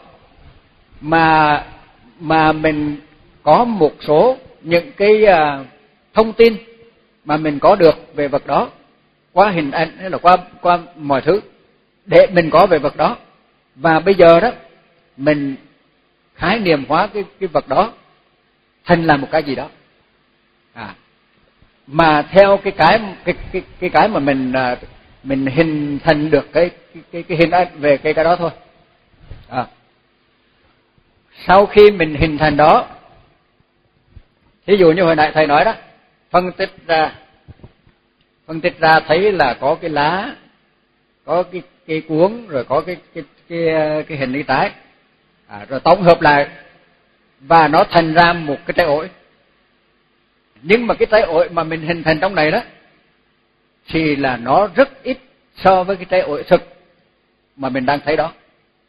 mà mà mình có một số những cái uh, thông tin mà mình có được về vật đó qua hình ảnh hay là qua qua mọi thứ để mình có về vật đó, và bây giờ đó mình khái niệm hóa cái cái vật đó thành là một cái gì đó, à mà theo cái cái cái cái cái cái mà mình mình hình thành được cái cái cái hình ảnh về cái cái đó thôi. À. Sau khi mình hình thành đó, ví dụ như hồi nãy thầy nói đó, phân tích ra phân tích ra thấy là có cái lá, có cái cái cuống, rồi có cái cái cái cái hình cái trái, à, rồi tổng hợp lại và nó thành ra một cái trái ổi. Nhưng mà cái trái ổi mà mình hình thành trong này đó thì là nó rất ít so với cái trái ổi thực mà mình đang thấy đó.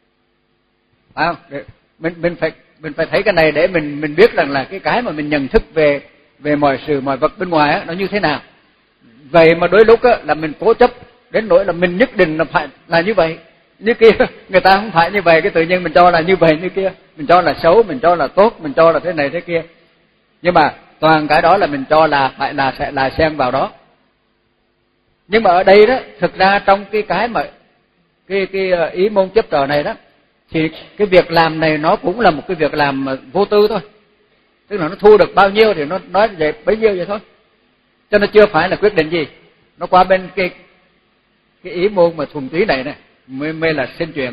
Phải không? Mình mình phải mình phải thấy cái này để mình mình biết rằng là cái cái mà mình nhận thức về về mọi sự mọi vật bên ngoài á nó như thế nào. Vậy mà đôi lúc á là mình cố chấp đến nỗi là mình nhất định là phải là như vậy, như kia người ta không phải như vậy, cái tự nhiên mình cho là như vậy như kia, mình cho là xấu, mình cho là tốt, mình cho là thế này thế kia. Nhưng mà toàn cái đó là mình cho là phải là sẽ là xen vào đó. Nhưng mà ở đây đó, thực ra trong cái cái mà cái cái ý môn chấp trò này đó, thì cái việc làm này nó cũng là một cái việc làm vô tư thôi. Tức là nó thu được bao nhiêu thì nó nói vậy bấy nhiêu vậy thôi. Cho nó chưa phải là quyết định gì. Nó qua bên cái cái ý môn mà thuần túy này này mới mới là sinh chuyện.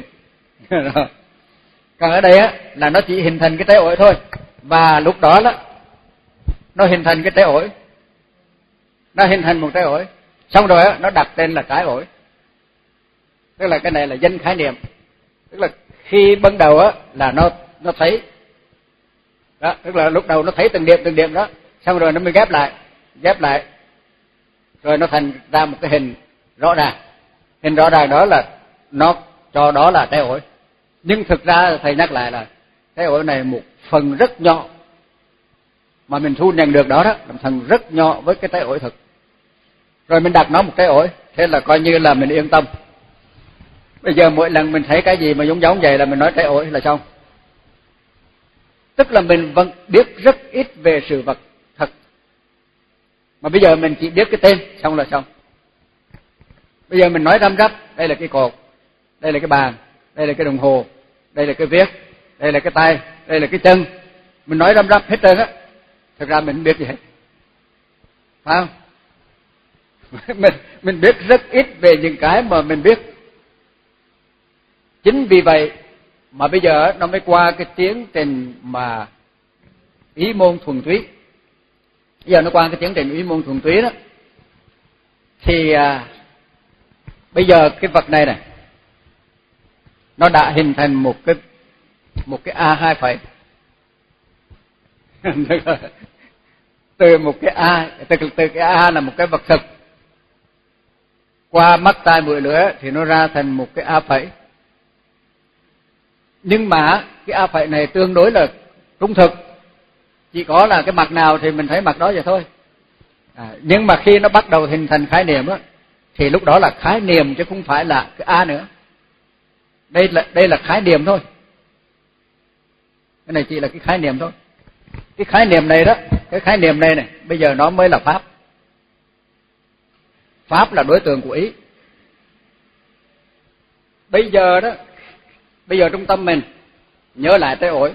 Còn ở đây á là nó chỉ hình thành cái trái ổi thôi, và lúc đó đó nó hình thành cái trái ổi, nó hình thành một trái ổi, xong rồi á nó đặt tên là trái ổi. Tức là cái này là danh khái niệm. Tức là khi ban đầu á là nó nó thấy đó, tức là lúc đầu nó thấy từng điểm từng điểm đó, xong rồi nó mới ghép lại, ghép lại rồi nó thành ra một cái hình rõ ràng. Hình rõ ràng đó là nó cho đó là trái ổi. Nhưng thực ra thầy nhắc lại là trái ổi này một phần rất nhỏ mà mình thu nhận được đó đó, là phần rất nhỏ với cái trái ổi thực. Rồi mình đặt nó một trái ổi, thế là coi như là mình yên tâm. Bây giờ mỗi lần mình thấy cái gì mà giống giống vậy là mình nói trái ổi là xong. Tức là mình vẫn biết rất ít về sự vật thật. Mà bây giờ mình chỉ biết cái tên, xong là xong. Bây giờ mình nói răm rắp, đây là cái cột, đây là cái bàn, đây là cái đồng hồ, đây là cái viết, đây là cái tay, đây là cái chân. Mình nói răm rắp hết trơn á. Thực ra mình không biết gì hết. Phải không? mình, mình biết rất ít về những cái mà mình biết. Chính vì vậy mà bây giờ nó mới qua cái tiến trình mà ý môn thuần túy. Bây giờ nó qua cái tiến trình ý môn thuần túy đó. Thì à, bây giờ cái vật này này nó đã hình thành một cái một cái A hai phẩy. Từ một cái A, từ, từ cái A là một cái vật thực, qua mắt tai mũi lưỡi thì nó ra thành một cái A phẩy. Nhưng mà cái A phẩy này tương đối là trung thực, chỉ có là cái mặt nào thì mình thấy mặt đó vậy thôi. À, nhưng mà khi nó bắt đầu hình thành khái niệm á, thì lúc đó là khái niệm chứ không phải là cái A nữa. Đây là đây là khái niệm thôi. Cái này chỉ là cái khái niệm thôi. Cái khái niệm này đó, cái khái niệm này này, bây giờ nó mới là pháp. Pháp là đối tượng của ý. Bây giờ đó, bây giờ trong tâm mình nhớ lại trái ổi.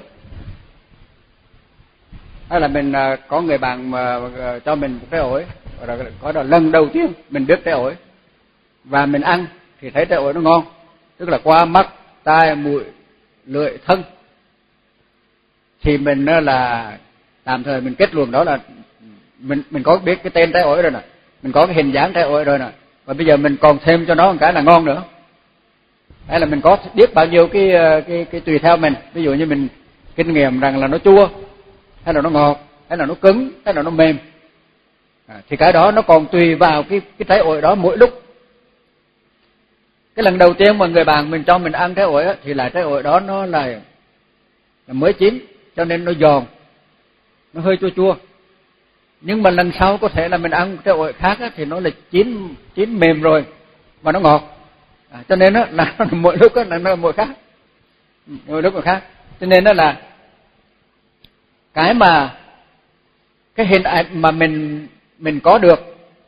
Hay là mình có người bạn mà cho mình một trái ổi, có là lần đầu tiên mình biết trái ổi và mình ăn thì thấy trái ổi nó ngon, tức là qua mắt, tai, mũi, lưỡi, thân thì mình là tạm thời mình kết luận đó là mình mình có biết cái tên trái ổi rồi nè, mình có cái hình dáng trái ổi rồi nè, và bây giờ mình còn thêm cho nó một cái là ngon nữa. Hay là mình có biết bao nhiêu cái cái cái tùy theo mình, ví dụ như mình kinh nghiệm rằng là nó chua, hay là nó ngọt, hay là nó cứng, hay là nó mềm, à, thì cái đó nó còn tùy vào cái cái trái ổi đó mỗi lúc. Cái lần đầu tiên mà người bạn mình cho mình ăn trái ổi á, thì là trái ổi đó nó là, là mới chín, cho nên nó giòn, nó hơi chua chua. nhưng mà lần sau có thể là mình ăn cái ổi khác á, thì nó là chín chín mềm rồi và nó ngọt, à, cho nên á, là mỗi lúc á, là nó mỗi khác, mỗi lúc một khác. Cho nên đó là cái mà cái hình ảnh mà mình mình có được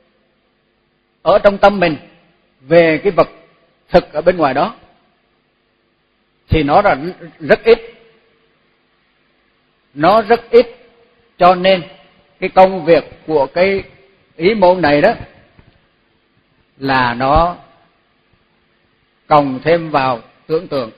ở trong tâm mình về cái vật thực ở bên ngoài đó thì nó là rất ít, nó rất ít. Cho nên cái công việc của cái ý môn này đó là nó cộng thêm vào tưởng tượng,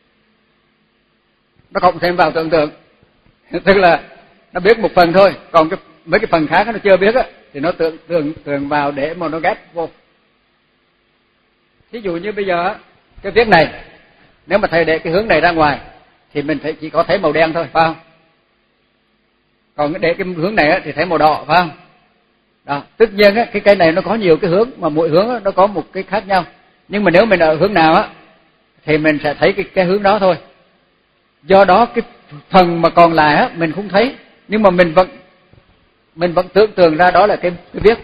nó cộng thêm vào tưởng tượng, tức là nó biết một phần thôi, còn cái mấy cái phần khác nó chưa biết á, thì nó tưởng tượng tưởng vào để mà nó ghép vô. Ví dụ như bây giờ cái viết này, nếu mà thầy để cái hướng này ra ngoài thì mình thấy chỉ có thấy màu đen thôi, phải không? Còn để cái hướng này á, thì thấy màu đỏ, phải không? Đó, tất nhiên á, cái cây này nó có nhiều cái hướng, mà mỗi hướng á, nó có một cái khác nhau. Nhưng mà nếu mình ở hướng nào á thì mình sẽ thấy cái cái hướng đó thôi. Do đó cái phần mà còn lại á mình không thấy, nhưng mà mình vẫn mình vẫn tưởng tượng ra đó là cái cái viết.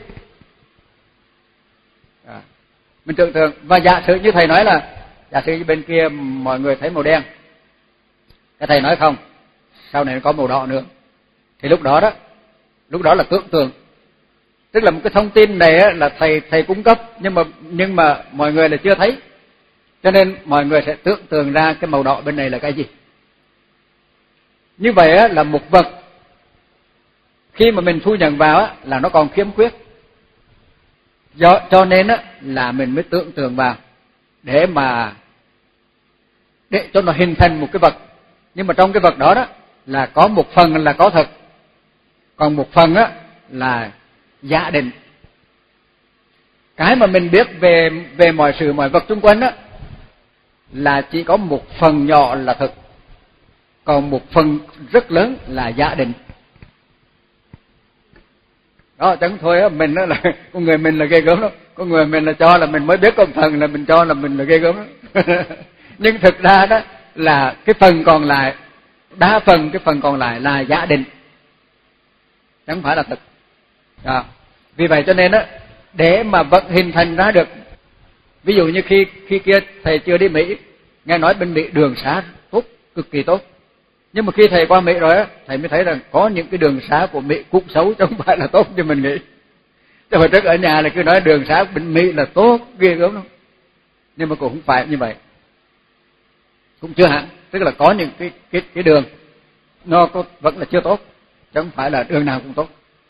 À, mình tưởng tượng. Và giả sử như thầy nói là giả sử như bên kia mọi người thấy màu đen, cái thầy nói không, sau này nó có màu đỏ nữa, thì lúc đó đó lúc đó là tưởng tượng, tức là một cái thông tin này á, là thầy thầy cung cấp, nhưng mà nhưng mà mọi người là chưa thấy, cho nên mọi người sẽ tưởng tượng ra cái màu đỏ bên này là cái gì. Như vậy á, là một vật khi mà mình thu nhận vào á, là nó còn khiếm khuyết, do cho nên á, là mình mới tưởng tượng vào để mà để cho nó hình thành một cái vật. Nhưng mà trong cái vật đó đó là có một phần là có thật, còn một phần á là giả định. Cái mà mình biết về về mọi sự mọi vật xung quanh á là chỉ có một phần nhỏ là thật, còn một phần rất lớn là giả định. Đó, chẳng thôi á, mình đó là con người mình là ghê gớm lắm, con người mình là cho là mình mới biết con phần là mình cho là mình là ghê gớm lắm. Nhưng thực ra đó là cái phần còn lại, đa phần cái phần còn lại là giả định, chẳng phải là thật. Đó. Vì vậy cho nên á, để mà vận hình thành ra được, ví dụ như khi khi kia thầy chưa đi Mỹ, nghe nói bên Mỹ đường xá tốt, cực kỳ tốt. Nhưng mà khi thầy qua Mỹ rồi á, thầy mới thấy rằng có những cái đường xá của Mỹ cũng xấu, chứ không phải là tốt như mình nghĩ. Chứ hồi trước ở nhà là cứ nói đường xá bên Mỹ là tốt, ghê gớm lắm. Nhưng mà cũng không phải như vậy. Cũng chưa hẳn, tức là có những cái cái cái đường nó có, vẫn là chưa tốt, chứ không phải là đường nào cũng tốt.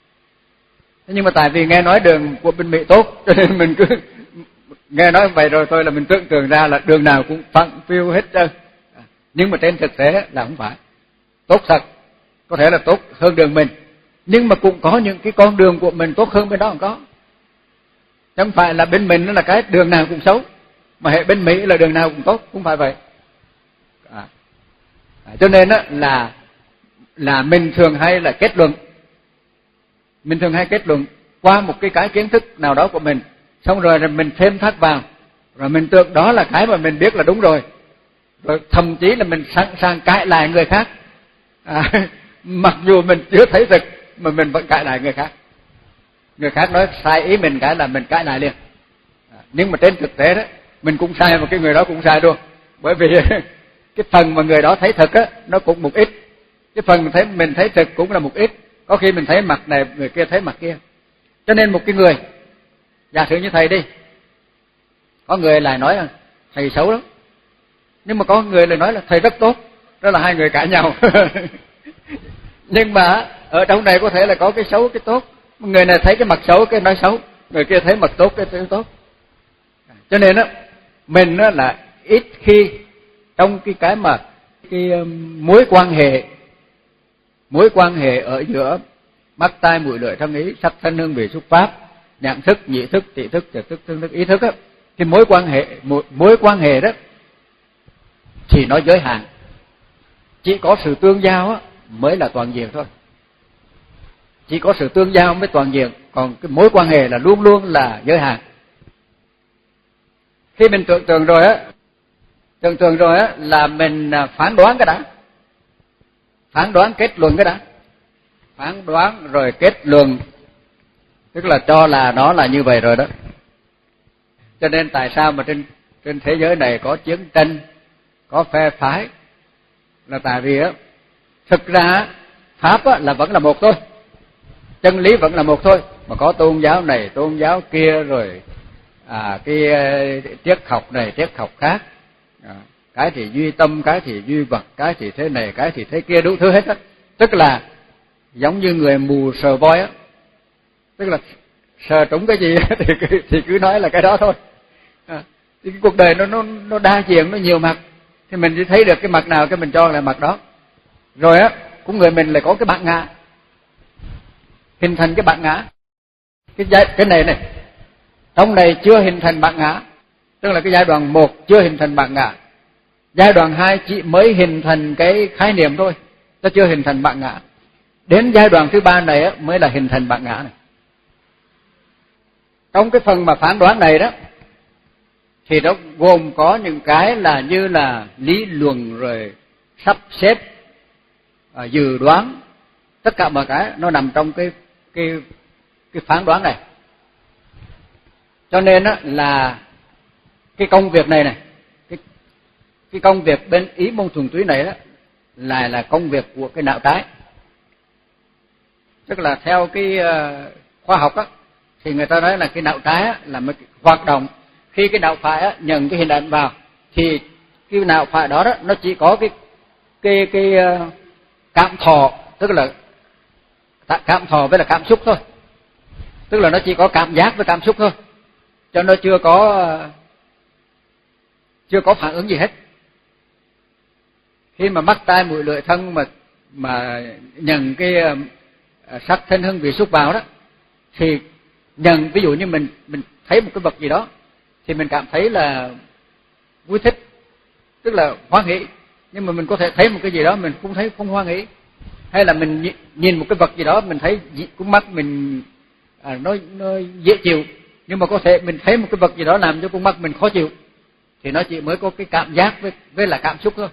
Thế nhưng mà tại vì nghe nói đường của bên Mỹ tốt, cho nên mình cứ nghe nói vậy rồi thôi là mình tưởng tượng ra là đường nào cũng phẳng phiu hết trơn. Nhưng mà trên thực tế là không phải. Tốt thật, có thể là tốt hơn đường mình, nhưng mà cũng có những cái con đường của mình tốt hơn bên đó không có. Chứ không phải là bên mình nó là cái đường nào cũng xấu, mà hệ bên Mỹ là đường nào cũng tốt, không phải vậy. À, cho nên á là là mình thường hay là kết luận, mình thường hay kết luận qua một cái cái kiến thức nào đó của mình, xong rồi rồi mình thêm thắt vào, rồi mình tưởng đó là cái mà mình biết là đúng rồi, rồi thậm chí là mình sẵn sàng cãi lại người khác, à, mặc dù mình chưa thấy thực mà mình vẫn cãi lại người khác. Người khác nói sai ý mình cái là mình cãi lại liền. À, nhưng mà trên thực tế đó mình cũng sai mà cái người đó cũng sai luôn, bởi vì cái phần mà người đó thấy thực á nó cũng một ít, cái phần mình thấy mình thấy thực cũng là một ít. Có khi mình thấy mặt này, người kia thấy mặt kia. Cho nên một cái người, giả sử như thầy đi, có người lại nói là thầy xấu lắm, nhưng mà có người lại nói là thầy rất tốt, đó là hai người cãi nhau. Nhưng mà ở trong này có thể là có cái xấu cái tốt, người này thấy cái mặt xấu cái nói xấu, người kia thấy mặt tốt cái nói tốt. Cho nên á mình á là ít khi trong cái cái mà cái mối quan hệ mối quan hệ ở giữa mắt tai mũi lưỡi thân ý, sắc thân hương vị xúc pháp, nhận thức, nhị thức, tỷ thức, thiệt thức, thương thức, ý thức á, thì mối quan hệ mối, mối quan hệ đó thì nó giới hạn. Chỉ có sự tương giao á mới là toàn diện thôi. Chỉ có sự tương giao mới toàn diện, còn cái mối quan hệ là luôn luôn là giới hạn. Khi mình tưởng tượng rồi á, tưởng tượng rồi á là mình phán đoán cái đã. Phán đoán kết luận cái đã. phán đoán rồi kết luận, tức là cho là nó là như vậy rồi đó. Cho nên tại sao mà trên trên thế giới này có chiến tranh, có phe phái, là tại vì á thực ra pháp á là vẫn là một thôi, chân lý vẫn là một thôi, mà có tôn giáo này tôn giáo kia, rồi à cái triết học này triết học khác, à, cái thì duy tâm, cái thì duy vật, cái thì thế này, cái thì thế kia, đủ thứ hết á. Tức là giống như người mù sờ voi á, tức là sờ trúng cái gì thì thì cứ nói là cái đó thôi. À, thì cái cuộc đời nó nó nó đa diện, nó nhiều mặt, thì mình chỉ thấy được cái mặt nào cái mình cho là mặt đó. Rồi á, cũng người mình lại có cái bản ngã, hình thành cái bản ngã. Cái giai, cái này này, trong này chưa hình thành bản ngã, tức là cái giai đoạn một chưa hình thành bản ngã. Giai đoạn hai chỉ mới hình thành cái khái niệm thôi, nó chưa hình thành bản ngã. Đến giai đoạn thứ ba này á mới là hình thành bản ngã này. Trong cái phần mà phán đoán này đó thì nó gồm có những cái là như là lý luận, rồi sắp xếp, à, dự đoán, tất cả mọi cái nó nằm trong cái cái cái phán đoán này. Cho nên á là cái công việc này này, cái cái công việc bên ý môn thuần túy này đó là là công việc của cái não trái. Tức là theo cái uh, khoa học á thì người ta nói là cái não trái á, là một cái hoạt động. Khi cái não phải á, nhận cái hình ảnh vào thì cái não phải đó, đó nó chỉ có cái cái cái uh, cảm thọ, tức là cảm thọ với là cảm xúc thôi. Tức là nó chỉ có cảm giác với cảm xúc thôi, cho nó chưa có uh, chưa có phản ứng gì hết. Khi mà mắt tai mũi lưỡi thân mà mà nhận cái uh, sắc thanh hương vị xúc vào đó, thì nhận, ví dụ như mình mình thấy một cái vật gì đó thì mình cảm thấy là vui thích, tức là hoan hỷ. Nhưng mà mình có thể thấy một cái gì đó mình cũng thấy không hoan hỷ, hay là mình nhìn một cái vật gì đó mình thấy cũng mắt mình à, nó nó dễ chịu, nhưng mà có thể mình thấy một cái vật gì đó làm cho con mắt mình khó chịu, thì nó chỉ mới có cái cảm giác với với là cảm xúc thôi.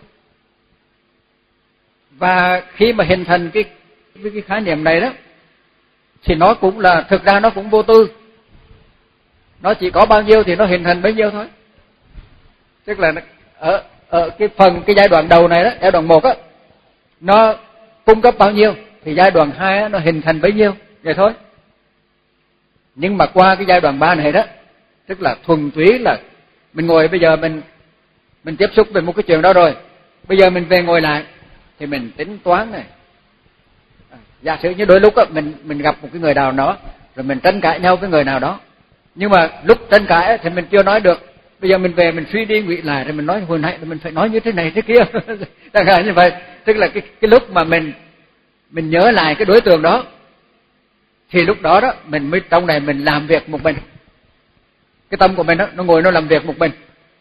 Và khi mà hình thành cái cái, cái khái niệm này đó thì nó cũng là, thực ra nó cũng vô tư, nó chỉ có bao nhiêu thì nó hình thành bấy nhiêu thôi. Tức là ở ở cái phần cái giai đoạn đầu này đó, giai đoạn một á, nó cung cấp bao nhiêu thì giai đoạn hai á, nó hình thành bấy nhiêu, vậy thôi. Nhưng mà qua cái giai đoạn ba này đó, tức là thuần túy là mình ngồi, bây giờ mình mình tiếp xúc về một cái chuyện đó rồi, bây giờ mình về ngồi lại thì mình tính toán này. À, giả sử như đôi lúc á, mình mình gặp một cái người nào đó rồi mình tranh cãi nhau với người nào đó, nhưng mà lúc tranh cãi á, thì mình chưa nói được. Bây giờ mình về mình suy đi nghĩ lại rồi mình nói hồi nãy là mình phải nói như thế này thế kia, chẳng hạn như vậy. Tức là cái cái lúc mà mình mình nhớ lại cái đối tượng đó thì lúc đó đó mình mới trong này mình làm việc một mình. Cái tâm của mình đó, nó ngồi nó làm việc một mình.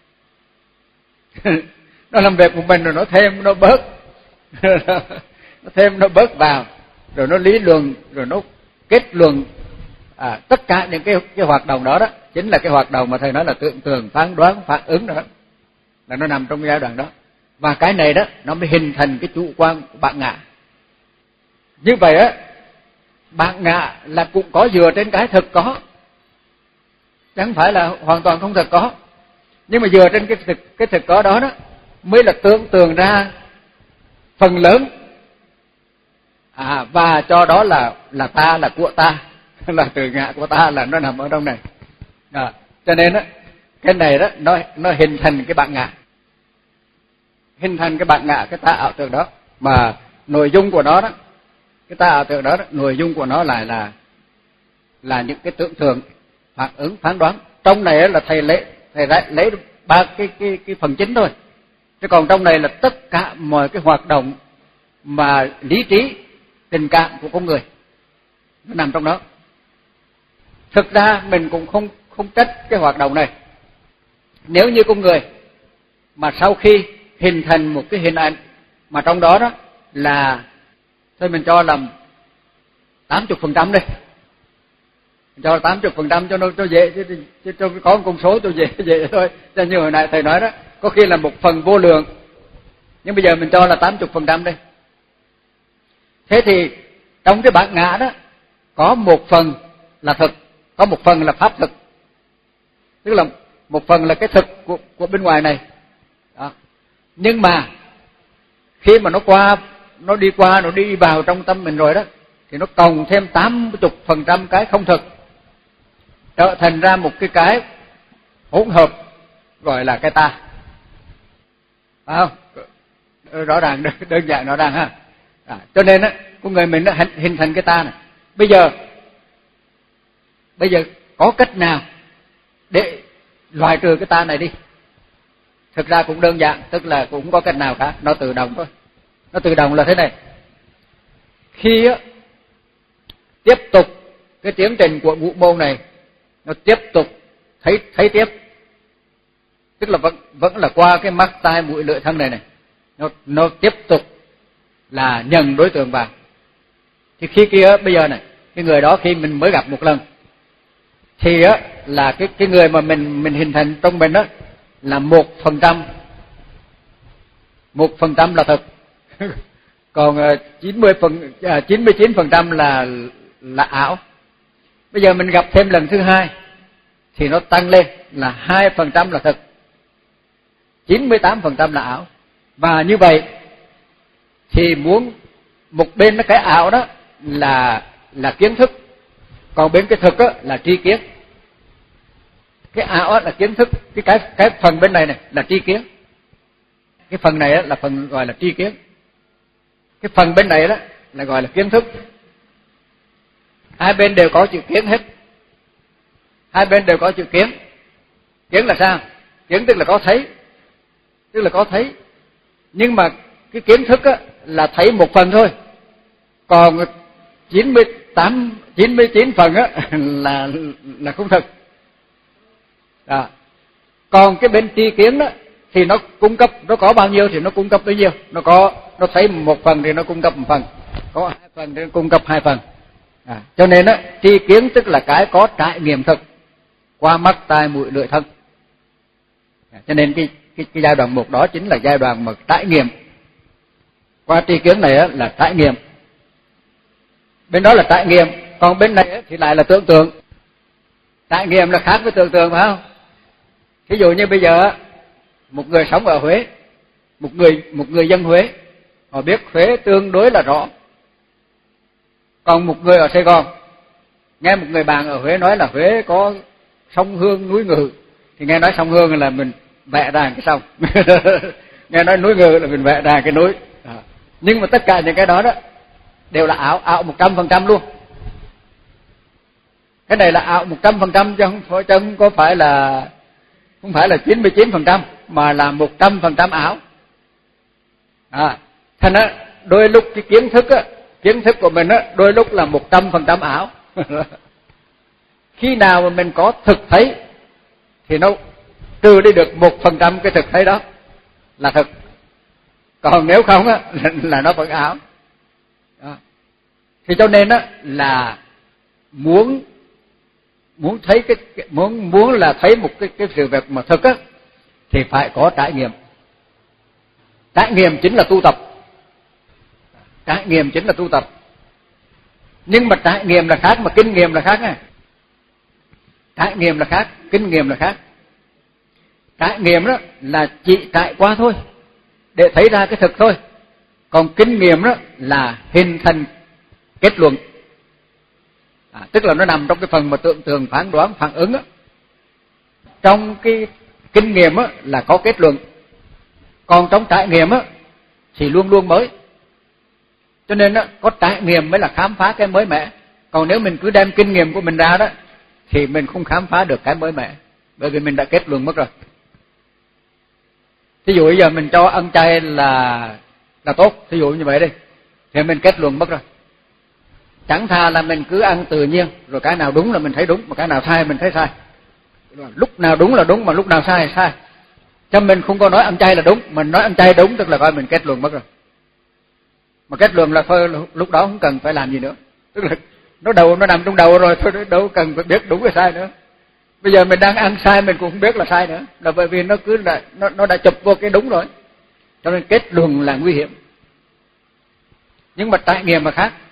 Nó làm việc một mình rồi nó thêm nó bớt, nó thêm nó bớt vào, rồi nó lý luận, rồi nó kết luận. À, tất cả những cái cái hoạt động đó đó chính là cái hoạt động mà thầy nói là tưởng tượng, phán đoán, phản ứng đó, là nó nằm trong giai đoạn đó. Và cái này đó nó mới hình thành cái chủ quan của bản ngã. Như vậy á, bản ngã là cũng có dựa trên cái thực có, chẳng phải là hoàn toàn không thực có. Nhưng mà dựa trên cái thực cái thực có đó đó mới là tưởng tượng ra phần lớn, à, và cho đó là là ta, là của ta, là từ ngã của ta, là nó nằm ở trong này. Đó. Cho nên đó, cái này đó nó nó hình thành cái bản ngã, hình thành cái bản ngã, cái ta ảo tưởng đó. Mà nội dung của nó đó, cái ta ảo tưởng đó, đó nội dung của nó lại là là những cái tưởng tượng, phản ứng, phán đoán. Trong này là thầy lấy thầy lấy ba cái cái cái phần chính thôi, chứ còn trong này là tất cả mọi cái hoạt động mà lý trí, tình cảm của con người nó nằm trong đó. Thực ra mình cũng không không trách cái hoạt động này. Nếu như con người mà sau khi hình thành một cái hình ảnh mà trong đó đó là thôi mình cho làm tám mươi phần trăm đi, cho tám mươi phần trăm cho nó cho dễ, chứ, chứ cho có một con số cho dễ dễ thôi. Cho như hồi nãy thầy nói đó, có khi là một phần vô lượng, nhưng bây giờ mình cho là tám mươi phần trăm đi. Thế thì trong cái bản ngã đó có một phần là thực, có một phần là pháp thực, tức là một phần là cái thực của, của bên ngoài này đó. Nhưng mà khi mà nó qua, nó đi qua, nó đi vào trong tâm mình rồi đó, thì nó cộng thêm tám mươi phần trăm cái không thực, trở thành ra một cái cái hỗn hợp gọi là cái ta. Phải không? Rõ ràng, đơn giản rõ ràng ha. À, cho nên á, con người mình nó hình thành cái ta này. Bây giờ, bây giờ có cách nào để loại trừ cái ta này đi? Thực ra cũng đơn giản, tức là cũng không có cách nào cả, nó tự động thôi. Nó tự động là thế này. Khi á, tiếp tục cái tiến trình của ngũ môn này, nó tiếp tục thấy thấy tiếp, tức là vẫn vẫn là qua cái mắt tai mũi lưỡi thân này này, nó nó tiếp tục là nhận đối tượng vào. Thì khi kia bây giờ này, cái người đó khi mình mới gặp một lần, thì á là cái cái người mà mình mình hình thành trong mình đó là một phần trăm, một phần trăm là thật, còn chín mươi phần chín mươi chín phần trăm là là ảo. Bây giờ mình gặp thêm lần thứ hai thì nó tăng lên là hai phần trăm là thật, chín mươi tám phần trăm là ảo. Và như vậy thì muốn một bên nó cái ảo đó là là kiến thức, còn bên cái thực đó là tri kiến. Cái ảo là kiến thức, cái cái cái phần bên này này là tri kiến. Cái phần này là phần gọi là tri kiến. Cái phần bên này đó là gọi là kiến thức. Hai bên đều có chữ kiến hết. Hai bên đều có chữ kiến. Kiến là sao? Kiến tức là có thấy. Tức là có thấy. Nhưng mà cái kiến thức á, là thấy một phần thôi. Còn chín mươi tám, chín mươi chín phần á, là là không thực. Đó. Còn cái bên tri kiến đó thì nó cung cấp, nó có bao nhiêu thì nó cung cấp bấy nhiêu. Nó có, nó thấy một phần thì nó cung cấp một phần, có hai phần thì nó cung cấp hai phần. À, cho nên á, tri kiến tức là cái có trải nghiệm thực qua mắt tai mũi lưỡi thân. À, cho nên cái, cái cái giai đoạn một đó chính là giai đoạn mà trải nghiệm. Qua tri kiến này á, là trải nghiệm. Bên đó là trải nghiệm, còn bên này á, thì lại là tưởng tượng. Trải nghiệm là khác với tưởng tượng phải không? Ví dụ như bây giờ một người sống ở Huế, một người một người dân Huế, họ biết Huế tương đối là rõ. Còn một người ở Sài Gòn nghe một người bạn ở Huế nói là Huế có sông Hương, núi Ngự, thì nghe nói sông Hương là mình vẽ ra cái sông, nghe nói núi Ngự là mình vẽ ra cái núi. À. Nhưng mà tất cả những cái đó đó đều là ảo, ảo một trăm phần trăm luôn. Cái này là ảo một trăm phần trăm chứ không phải, chứ không có phải là không phải là chín mươi chín phần trăm mà là một trăm phần trăm ảo. À, thành ra đôi lúc cái kiến thức á, kiến thức của mình á, đôi lúc là một trăm phần trăm ảo. Khi nào mà mình có thực thấy thì nó trừ đi được một phần trăm cái thực thấy đó là thực. Còn nếu không á là nó vẫn ảo. Đó. Thì cho nên á là muốn muốn thấy cái muốn muốn là thấy một cái cái sự việc mà thực á thì phải có trải nghiệm. Trải nghiệm chính là tu tập. Trải nghiệm chính là tu tập. Nhưng mà trải nghiệm là khác mà kinh nghiệm là khác nha. Trải nghiệm là khác, kinh nghiệm là khác. Trải nghiệm đó là chỉ trải qua thôi, để thấy ra cái thực thôi. Còn kinh nghiệm đó là hình thành kết luận. À, tức là nó nằm trong cái phần mà tưởng tượng, phán đoán, phản ứng á. Trong cái kinh nghiệm á là có kết luận. Còn trong trải nghiệm á thì luôn luôn mới. Cho nên á, có trải nghiệm mới là khám phá cái mới mẻ. Còn nếu mình cứ đem kinh nghiệm của mình ra đó thì mình không khám phá được cái mới mẻ, bởi vì mình đã kết luận mất rồi. Thí dụ bây giờ mình cho ăn chay là là tốt, thí dụ như vậy đi, thì mình kết luận mất rồi. Chẳng thà là mình cứ ăn tự nhiên, rồi cái nào đúng là mình thấy đúng, mà cái nào sai mình thấy sai. Lúc nào đúng là đúng, mà lúc nào sai là sai. Cho mình không có nói ăn chay là đúng, mình nói ăn chay đúng tức là coi mình kết luận mất rồi. Mà kết luận là thôi, lúc đó không cần phải làm gì nữa. Tức là nó đầu nó nằm trong đầu rồi, thôi đâu cần phải biết đúng hay sai nữa. Bây giờ mình đang ăn sai mình cũng không biết là sai nữa, là bởi vì nó cứ là nó nó đã chụp vô cái đúng rồi. Cho nên kết luận là nguy hiểm. Nhưng mà trải nghiệm mà khác.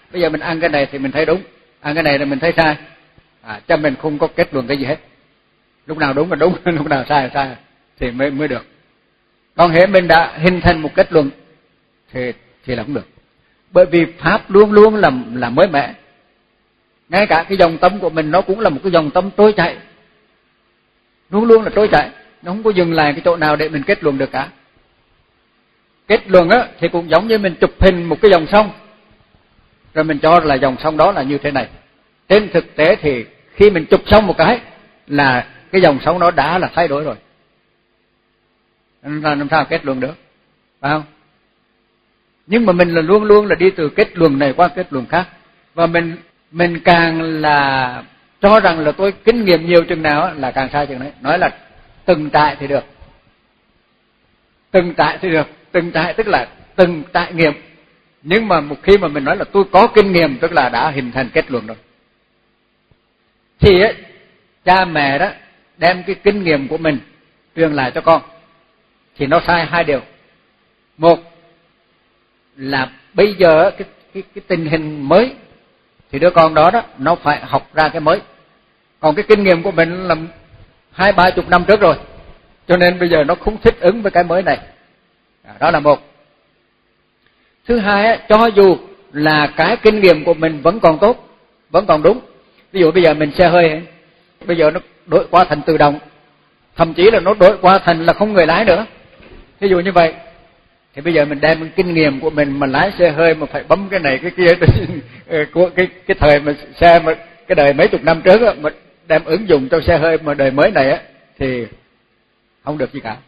Bây giờ mình ăn cái này thì mình thấy đúng, ăn cái này thì mình thấy sai, à, cho mình không có kết luận cái gì hết. Lúc nào đúng là đúng, lúc nào sai là sai thì mới mới được. Còn hễ mình đã hình thành một kết luận thì thì là không được. Bởi vì pháp luôn luôn là là mới mẻ. Ngay cả cái dòng tâm của mình nó cũng là một cái dòng tâm trôi chảy, luôn luôn là trôi chảy, nó không có dừng lại cái chỗ nào để mình kết luận được cả. Kết luận á thì cũng giống như mình chụp hình một cái dòng sông, rồi mình cho là dòng sông đó là như thế này. Trên thực tế thì khi mình chụp xong một cái là cái dòng sông đó đã là thay đổi rồi. Làm sao, làm sao kết luận được, phải không? Nhưng mà mình là luôn luôn là đi từ kết luận này qua kết luận khác, và mình mình càng là cho rằng là tôi kinh nghiệm nhiều chừng nào là càng sai chừng đấy. Nói là từng trải thì được, từng trải thì được, từng trải tức là từng trải nghiệm. Nhưng mà một khi mà mình nói là tôi có kinh nghiệm tức là đã hình thành kết luận rồi. Thì ấy, cha mẹ đó đem cái kinh nghiệm của mình truyền lại cho con thì nó sai hai điều. Một là bây giờ cái cái cái tình hình mới thì đứa con đó đó nó phải học ra cái mới. Còn cái kinh nghiệm của mình là hai ba chục năm trước rồi, cho nên bây giờ nó không thích ứng với cái mới này. Đó là một. Thứ hai, cho dù là cái kinh nghiệm của mình vẫn còn tốt, vẫn còn đúng. Ví dụ bây giờ mình xe hơi, bây giờ nó đổi qua thành tự động, thậm chí là nó đổi qua thành là không người lái nữa. Ví dụ như vậy, thì bây giờ mình đem cái kinh nghiệm của mình mà lái xe hơi mà phải bấm cái này cái kia của cái cái thời mà xe mà cái đời mấy chục năm trước á, mà đem ứng dụng cho xe hơi mà đời mới này á thì không được gì cả.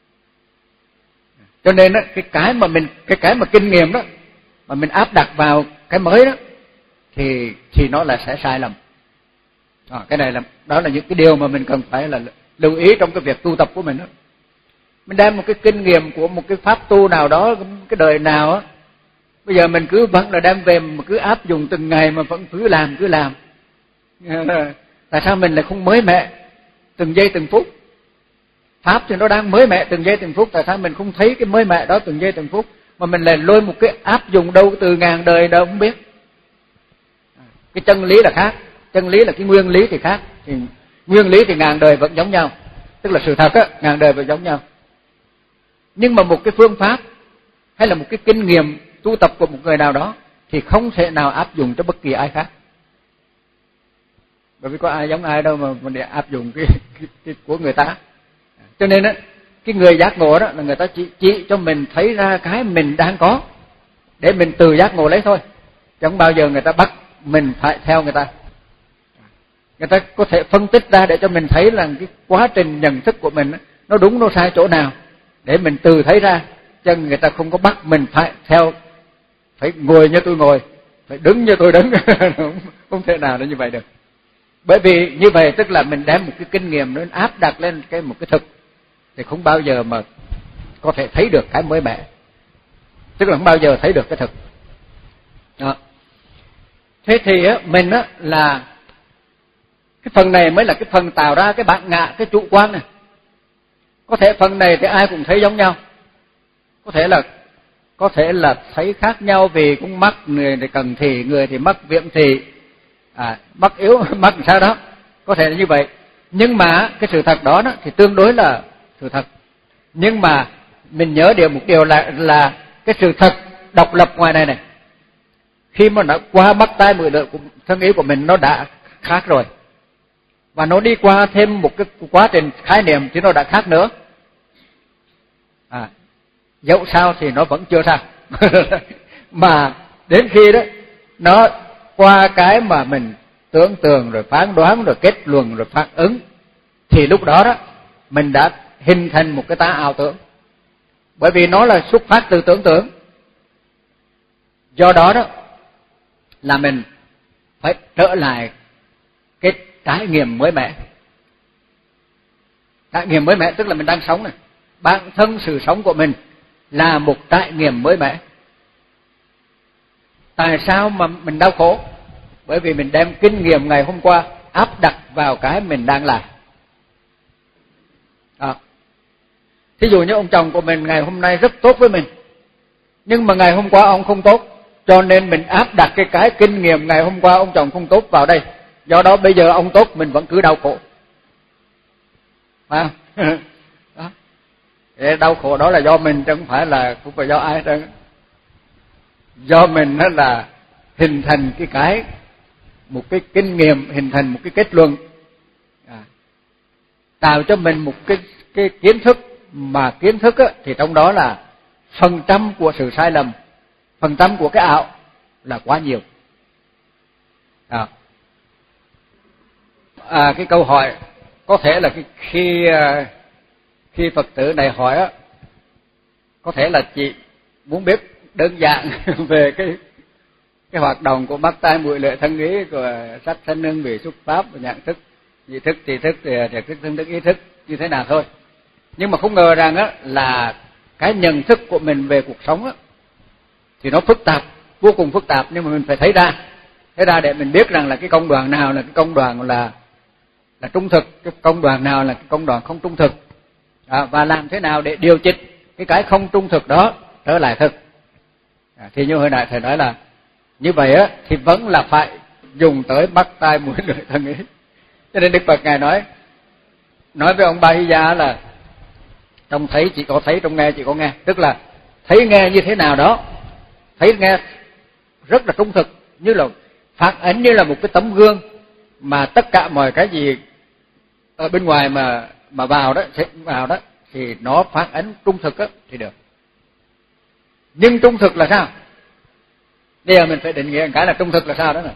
Cho nên á, cái cái mà mình cái cái mà kinh nghiệm đó mà mình áp đặt vào cái mới đó thì thì nó là sẽ sai lầm. À, cái này là đó là những cái điều mà mình cần phải là lưu ý trong cái việc tu tập của mình đó. Mình đem một cái kinh nghiệm của một cái pháp tu nào đó, cái đời nào á, bây giờ mình cứ vẫn là đem về mà cứ áp dụng từng ngày mà vẫn cứ làm cứ làm. Tại sao mình lại không mới mẻ từng giây từng phút? Pháp thì nó đang mới mẻ từng giây từng phút, tại sao mình không thấy cái mới mẻ đó từng giây từng phút mà mình lại lôi một cái áp dụng đâu từ ngàn đời đâu không biết. Cái chân lý là khác, chân lý là cái nguyên lý thì khác. Thì nguyên lý thì ngàn đời vẫn giống nhau, tức là sự thật á, ngàn đời vẫn giống nhau. Nhưng mà một cái phương pháp hay là một cái kinh nghiệm tu tập của một người nào đó thì không thể nào áp dụng cho bất kỳ ai khác. Bởi vì có ai giống ai đâu mà mình để áp dụng cái, cái, cái của người ta. Cho nên á, cái người giác ngộ đó là người ta chỉ chỉ cho mình thấy ra cái mình đang có để mình từ giác ngộ lấy thôi. Chứ không bao giờ người ta bắt mình phải theo người ta. Người ta có thể phân tích ra để cho mình thấy là cái quá trình nhận thức của mình nó đúng nó sai chỗ nào để mình từ thấy ra, chứ người ta không có bắt mình phải theo, phải ngồi như tôi ngồi, phải đứng như tôi đứng. không, không thể nào nó như vậy được. Bởi vì như vậy tức là mình đem một cái kinh nghiệm nó áp đặt lên cái một cái thực thì không bao giờ mà có thể thấy được cái mới mẻ, tức là không bao giờ thấy được cái thực đó. Thế thì á, mình á là cái phần này mới là cái phần tạo ra cái bản ngã, cái chủ quan này. Có thể phần này thì ai cũng thấy giống nhau, có thể là có thể là thấy khác nhau vì cũng mắc, người thì cần thì, người thì mắc viêm thì, à, mắc yếu, mắc sao đó, có thể là như vậy. Nhưng mà cái sự thật đó, đó thì tương đối là sự thật. Nhưng mà mình nhớ điều một điều là là cái sự thật độc lập ngoài này này, khi mà nó qua mắt tai mũi lưỡi của thân ý của mình nó đã khác rồi, và nó đi qua thêm một cái quá trình khái niệm thì nó đã khác nữa. À, dẫu sao thì nó vẫn chưa sao. Mà đến khi đó nó qua cái mà mình tưởng tượng rồi phán đoán rồi kết luận rồi phản ứng thì lúc đó đó mình đã hình thành một cái tá ảo tưởng, bởi vì nó là xuất phát từ tưởng tượng. Do đó đó là mình phải trở lại cái trải nghiệm mới mẻ. Trải nghiệm mới mẻ tức là mình đang sống này, bản thân sự sống của mình là một trải nghiệm mới mẻ. Tại sao mà mình đau khổ? Bởi vì mình đem kinh nghiệm ngày hôm qua áp đặt vào cái mình đang làm. À. Thí dụ như ông chồng của mình ngày hôm nay rất tốt với mình, nhưng mà ngày hôm qua ông không tốt, cho nên mình áp đặt cái cái kinh nghiệm ngày hôm qua ông chồng không tốt vào đây, do đó bây giờ ông tốt mình vẫn cứ đau khổ, phải không? Đó. Cái đau khổ đó là do mình chứ không phải là không phải do ai hết trơn. Do mình đó là hình thành cái cái một cái kinh nghiệm, hình thành một cái kết luận, à, tạo cho mình một cái cái kiến thức, mà kiến thức á, thì trong đó là phần trăm của sự sai lầm, phần trăm của cái ảo là quá nhiều. À, à cái câu hỏi có thể là khi khi, khi Phật tử này hỏi á, có thể là chị muốn biết đơn giản về cái cái hoạt động của mắt tai mũi lưỡi thân ý, của sắc thanh hương vị xúc pháp và nhận thức, vị thức, tri thức, thiệt thức, thân thức, ý thức như thế nào thôi. Nhưng mà không ngờ rằng á là cái nhận thức của mình về cuộc sống á thì nó phức tạp, vô cùng phức tạp, nhưng mà mình phải thấy ra, thấy ra để mình biết rằng là cái công đoàn nào là cái công đoàn là là trung thực, cái công đoàn nào là cái công đoàn không trung thực, à, và làm thế nào để điều chỉnh cái cái không trung thực đó trở lại thực. À, thì như hồi nãy thầy nói là như vậy á thì vẫn là phải dùng tới mắt tai mũi lưỡi thân ý. Cho nên Đức Phật ngài nói nói với ông Ba Hy Gia là trong thấy chỉ có thấy, trong nghe chỉ có nghe, tức là thấy nghe như thế nào đó, thấy nghe rất là trung thực, như là phản ánh như là một cái tấm gương mà tất cả mọi cái gì ở bên ngoài mà mà vào đó, vào đó thì nó phản ánh trung thực á thì được. Nhưng trung thực là sao? Bây giờ mình phải định nghĩa cái là trung thực là sao đó nè.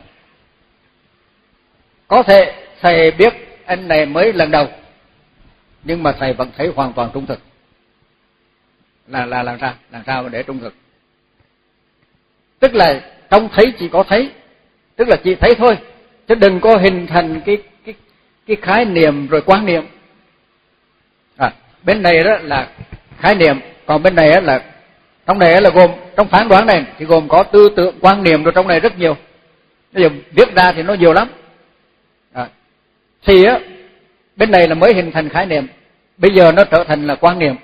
Có thể thầy biết anh này mới lần đầu, nhưng mà thầy vẫn thấy hoàn toàn trung thực. Là là làm sao? Làm sao mà để trung thực? Tức là trong thấy chỉ có thấy, tức là chỉ thấy thôi, chứ đừng có hình thành cái cái cái khái niệm rồi quan niệm. À, bên này đó là khái niệm, còn bên này là trong này là gồm, trong phán đoán này thì gồm có tư tưởng, quan niệm rồi trong này rất nhiều. Bây giờ viết ra thì nó nhiều lắm. À, thì á bên này là mới hình thành khái niệm, bây giờ nó trở thành là quan niệm.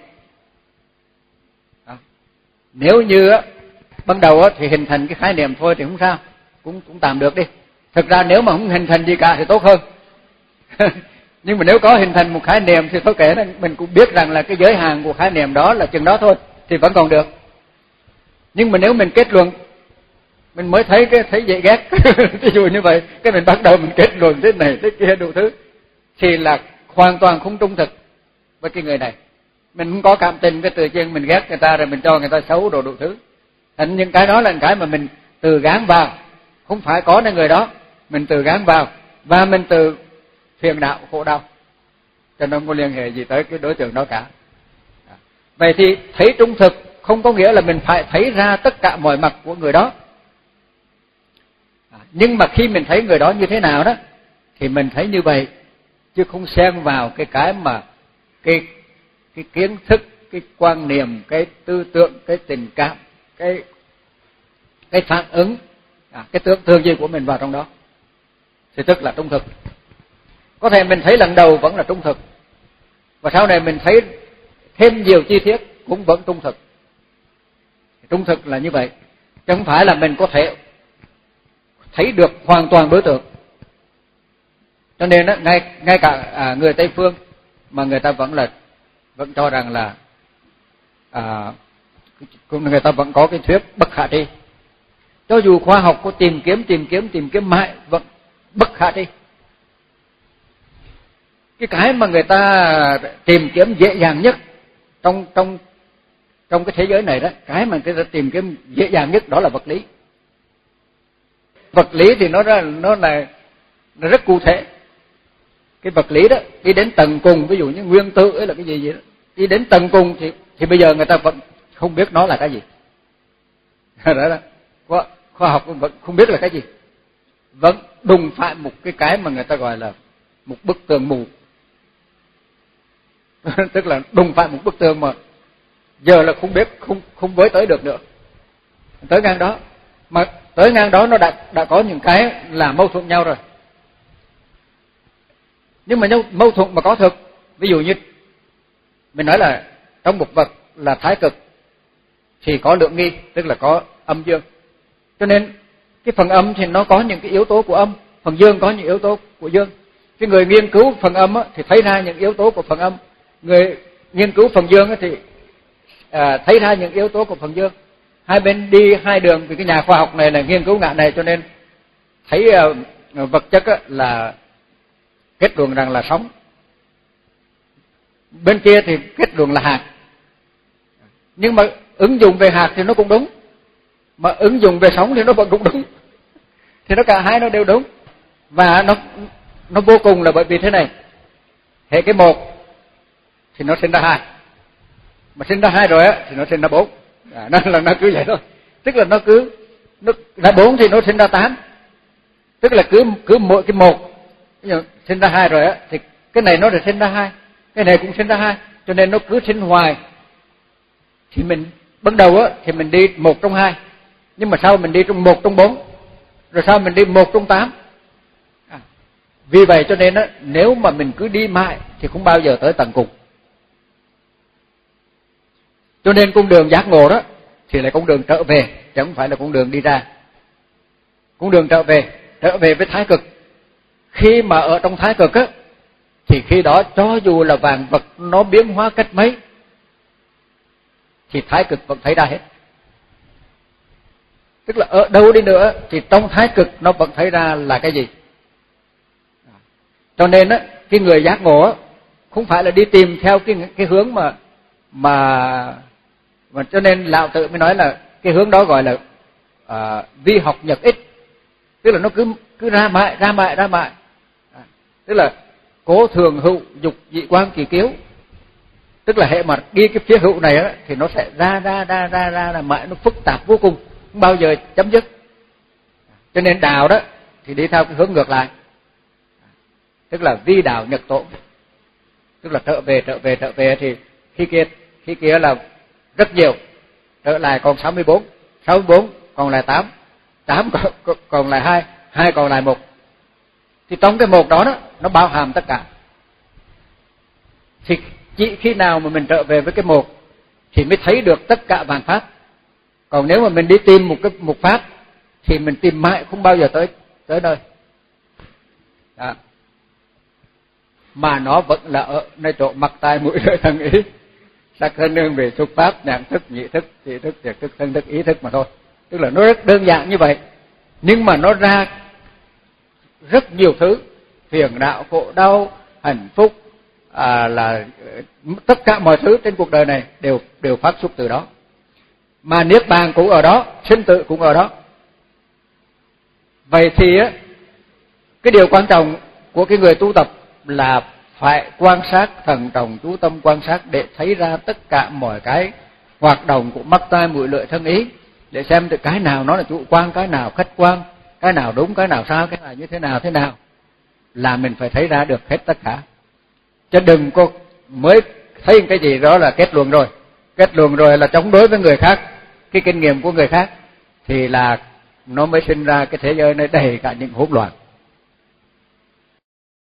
À, nếu như á ban đầu á thì hình thành cái khái niệm thôi thì không sao, cũng cũng tạm được đi. Thực ra nếu mà không hình thành gì cả thì tốt hơn. Nhưng mà nếu có hình thành một khái niệm thì thôi kể, mình cũng biết rằng là cái giới hạn của khái niệm đó là chừng đó thôi thì vẫn còn được. Nhưng mà nếu mình kết luận, mình mới thấy cái thấy dễ ghét, ví dụ như vậy, cái mình bắt đầu mình kết luận thế này thế kia đủ thứ, thì là hoàn toàn không trung thực với cái người này. Mình không có cảm tình, cái tự nhiên mình ghét người ta rồi mình cho người ta xấu đồ đủ thứ. Thành những cái đó là cái mà mình tự gán vào, không phải có nơi người đó, mình tự gán vào và mình tự phiền não khổ đau, cho nên không có liên hệ gì tới cái đối tượng đó cả. Vậy thì thấy trung thực không có nghĩa là mình phải thấy ra tất cả mọi mặt của người đó. Nhưng mà khi mình thấy người đó như thế nào đó thì mình thấy như vậy, chứ không xen vào cái cái mà cái cái kiến thức, cái quan niệm, cái tư tưởng, cái tình cảm, cái cái phản ứng, à, cái tưởng tượng gì của mình vào trong đó, thì tức là trung thực. Có thể mình thấy lần đầu vẫn là trung thực, và sau này mình thấy thêm nhiều chi tiết cũng vẫn trung thực. Trung thực là như vậy, chứ không phải là mình có thể thấy được hoàn toàn đối tượng. Cho nên đó, ngay ngay cả à, người Tây phương mà người ta vẫn là vẫn cho rằng là à, người ta vẫn có cái thuyết bất khả tri. Cho dù khoa học có tìm kiếm tìm kiếm tìm kiếm mãi vẫn bất khả tri. Cái cái mà người ta tìm kiếm dễ dàng nhất trong trong trong cái thế giới này đó, cái mà người ta tìm kiếm dễ dàng nhất đó là vật lý. Vật lý thì nó ra nó là nó rất cụ thể. Cái vật lý đó đi đến tận cùng, ví dụ như nguyên tử ấy là cái gì vậy đó, đi đến tận cùng thì thì bây giờ người ta vẫn không biết nó là cái gì. Đó là khoa, khoa học vẫn không biết là cái gì, vẫn đụng phải một cái cái mà người ta gọi là một bức tường mù. Tức là đụng phải một bức tường mà giờ là không biết, không không với tới được nữa, tới ngang đó, mà tới ngang đó nó đã đã có những cái là mâu thuẫn nhau rồi. Nhưng mà mâu thuẫn mà có thực, ví dụ như mình nói là trong một vật là thái cực thì có lượng nghi, tức là có âm dương. Cho nên cái phần âm thì nó có những cái yếu tố của âm, phần dương có những yếu tố của dương. Cái người nghiên cứu phần âm á, thì thấy ra những yếu tố của phần âm, người nghiên cứu phần dương á, thì à, thấy ra những yếu tố của phần dương. Hai bên đi hai đường, vì cái nhà khoa học này là nghiên cứu ngạn này, cho nên thấy à, vật chất á, là kết luận rằng là sóng, bên kia thì kết luận là hạt. Nhưng mà ứng dụng về hạt thì nó cũng đúng, mà ứng dụng về sóng thì nó vẫn cũng đúng, thì nó cả hai nó đều đúng. Và nó nó vô cùng là bởi vì thế này, hệ cái một thì nó sinh ra hai, mà sinh ra hai rồi á thì nó sinh ra bốn, à, nó là nó cứ vậy thôi. Tức là nó cứ nó ra bốn thì nó sinh ra tám, tức là cứ cứ mỗi cái một sinh ra hai rồi á thì cái này nó lại sinh ra hai, cái này cũng sinh ra hai, cho nên nó cứ sinh hoài. Thì mình ban đầu á thì mình đi một trong hai, nhưng mà sau mình đi trong một trong bốn, rồi sau mình đi một trong tám. À, vì vậy cho nên á, nếu mà mình cứ đi mãi thì không bao giờ tới tận cùng. Cho nên con đường giác ngộ đó thì là con đường trở về, chứ không phải là con đường đi ra. Con đường trở về, trở về với thái cực. Khi mà ở trong thái cực á, thì khi đó cho dù là vạn vật nó biến hóa cách mấy, thì thái cực vẫn thấy ra hết. Tức là ở đâu đi nữa thì trong thái cực nó vẫn thấy ra là cái gì. Cho nên á, cái người giác ngộ á, không phải là đi tìm theo cái cái hướng mà mà mà cho nên Lão Tử mới nói là cái hướng đó gọi là uh, vi học nhật ích, tức là nó cứ cứ ra mãi ra mãi ra mãi, à, tức là cố thường hữu dục dị quan kỳ kiếu, tức là hệ mặt đi cái phía hữu này á, thì nó sẽ ra ra ra ra ra là mãi, nó phức tạp vô cùng, không bao giờ chấm dứt. Cho nên đạo đó thì đi theo cái hướng ngược lại, tức là vi đạo nhật tổn, tức là trở về trở về trở về thì khi kia khi kia là rất nhiều, trở lại còn sáu mươi bốn, sáu mươi bốn còn lại tám, tám còn, còn lại hai, hai còn lại một. Thì trong cái một đó, đó nó bao hàm tất cả. Thì chỉ khi nào mà mình trở về với cái một thì mới thấy được tất cả vạn pháp. Còn nếu mà mình đi tìm một cái một pháp thì mình tìm mãi không bao giờ tới tới nơi. Đó. Mà nó vẫn là ở nơi chỗ mặt tai mũi lưỡi thân ý, sắc thân hương vị xúc pháp nhãn thức nhị thức thị thức thiệt thức thân thức ý thức mà thôi. Tức là nó rất đơn giản như vậy, nhưng mà nó ra rất nhiều thứ, phiền não khổ đau hạnh phúc, à, là tất cả mọi thứ trên cuộc đời này đều đều phát xuất từ đó. Mà niết bàn cũng ở đó, sinh tử cũng ở đó. Vậy thì á, cái điều quan trọng của cái người tu tập là phải quan sát, thận trọng chú tâm quan sát để thấy ra tất cả mọi cái hoạt động của mắt tai mũi lưỡi thân ý, để xem được cái nào nó là chủ quan, cái nào khách quan, cái nào đúng, cái nào sao, cái nào như thế nào thế nào, là mình phải thấy ra được hết tất cả. Chứ đừng có mới thấy cái gì đó là kết luận rồi, kết luận rồi là chống đối với người khác, cái kinh nghiệm của người khác, thì là nó mới sinh ra cái thế giới này đầy cả những hỗn loạn.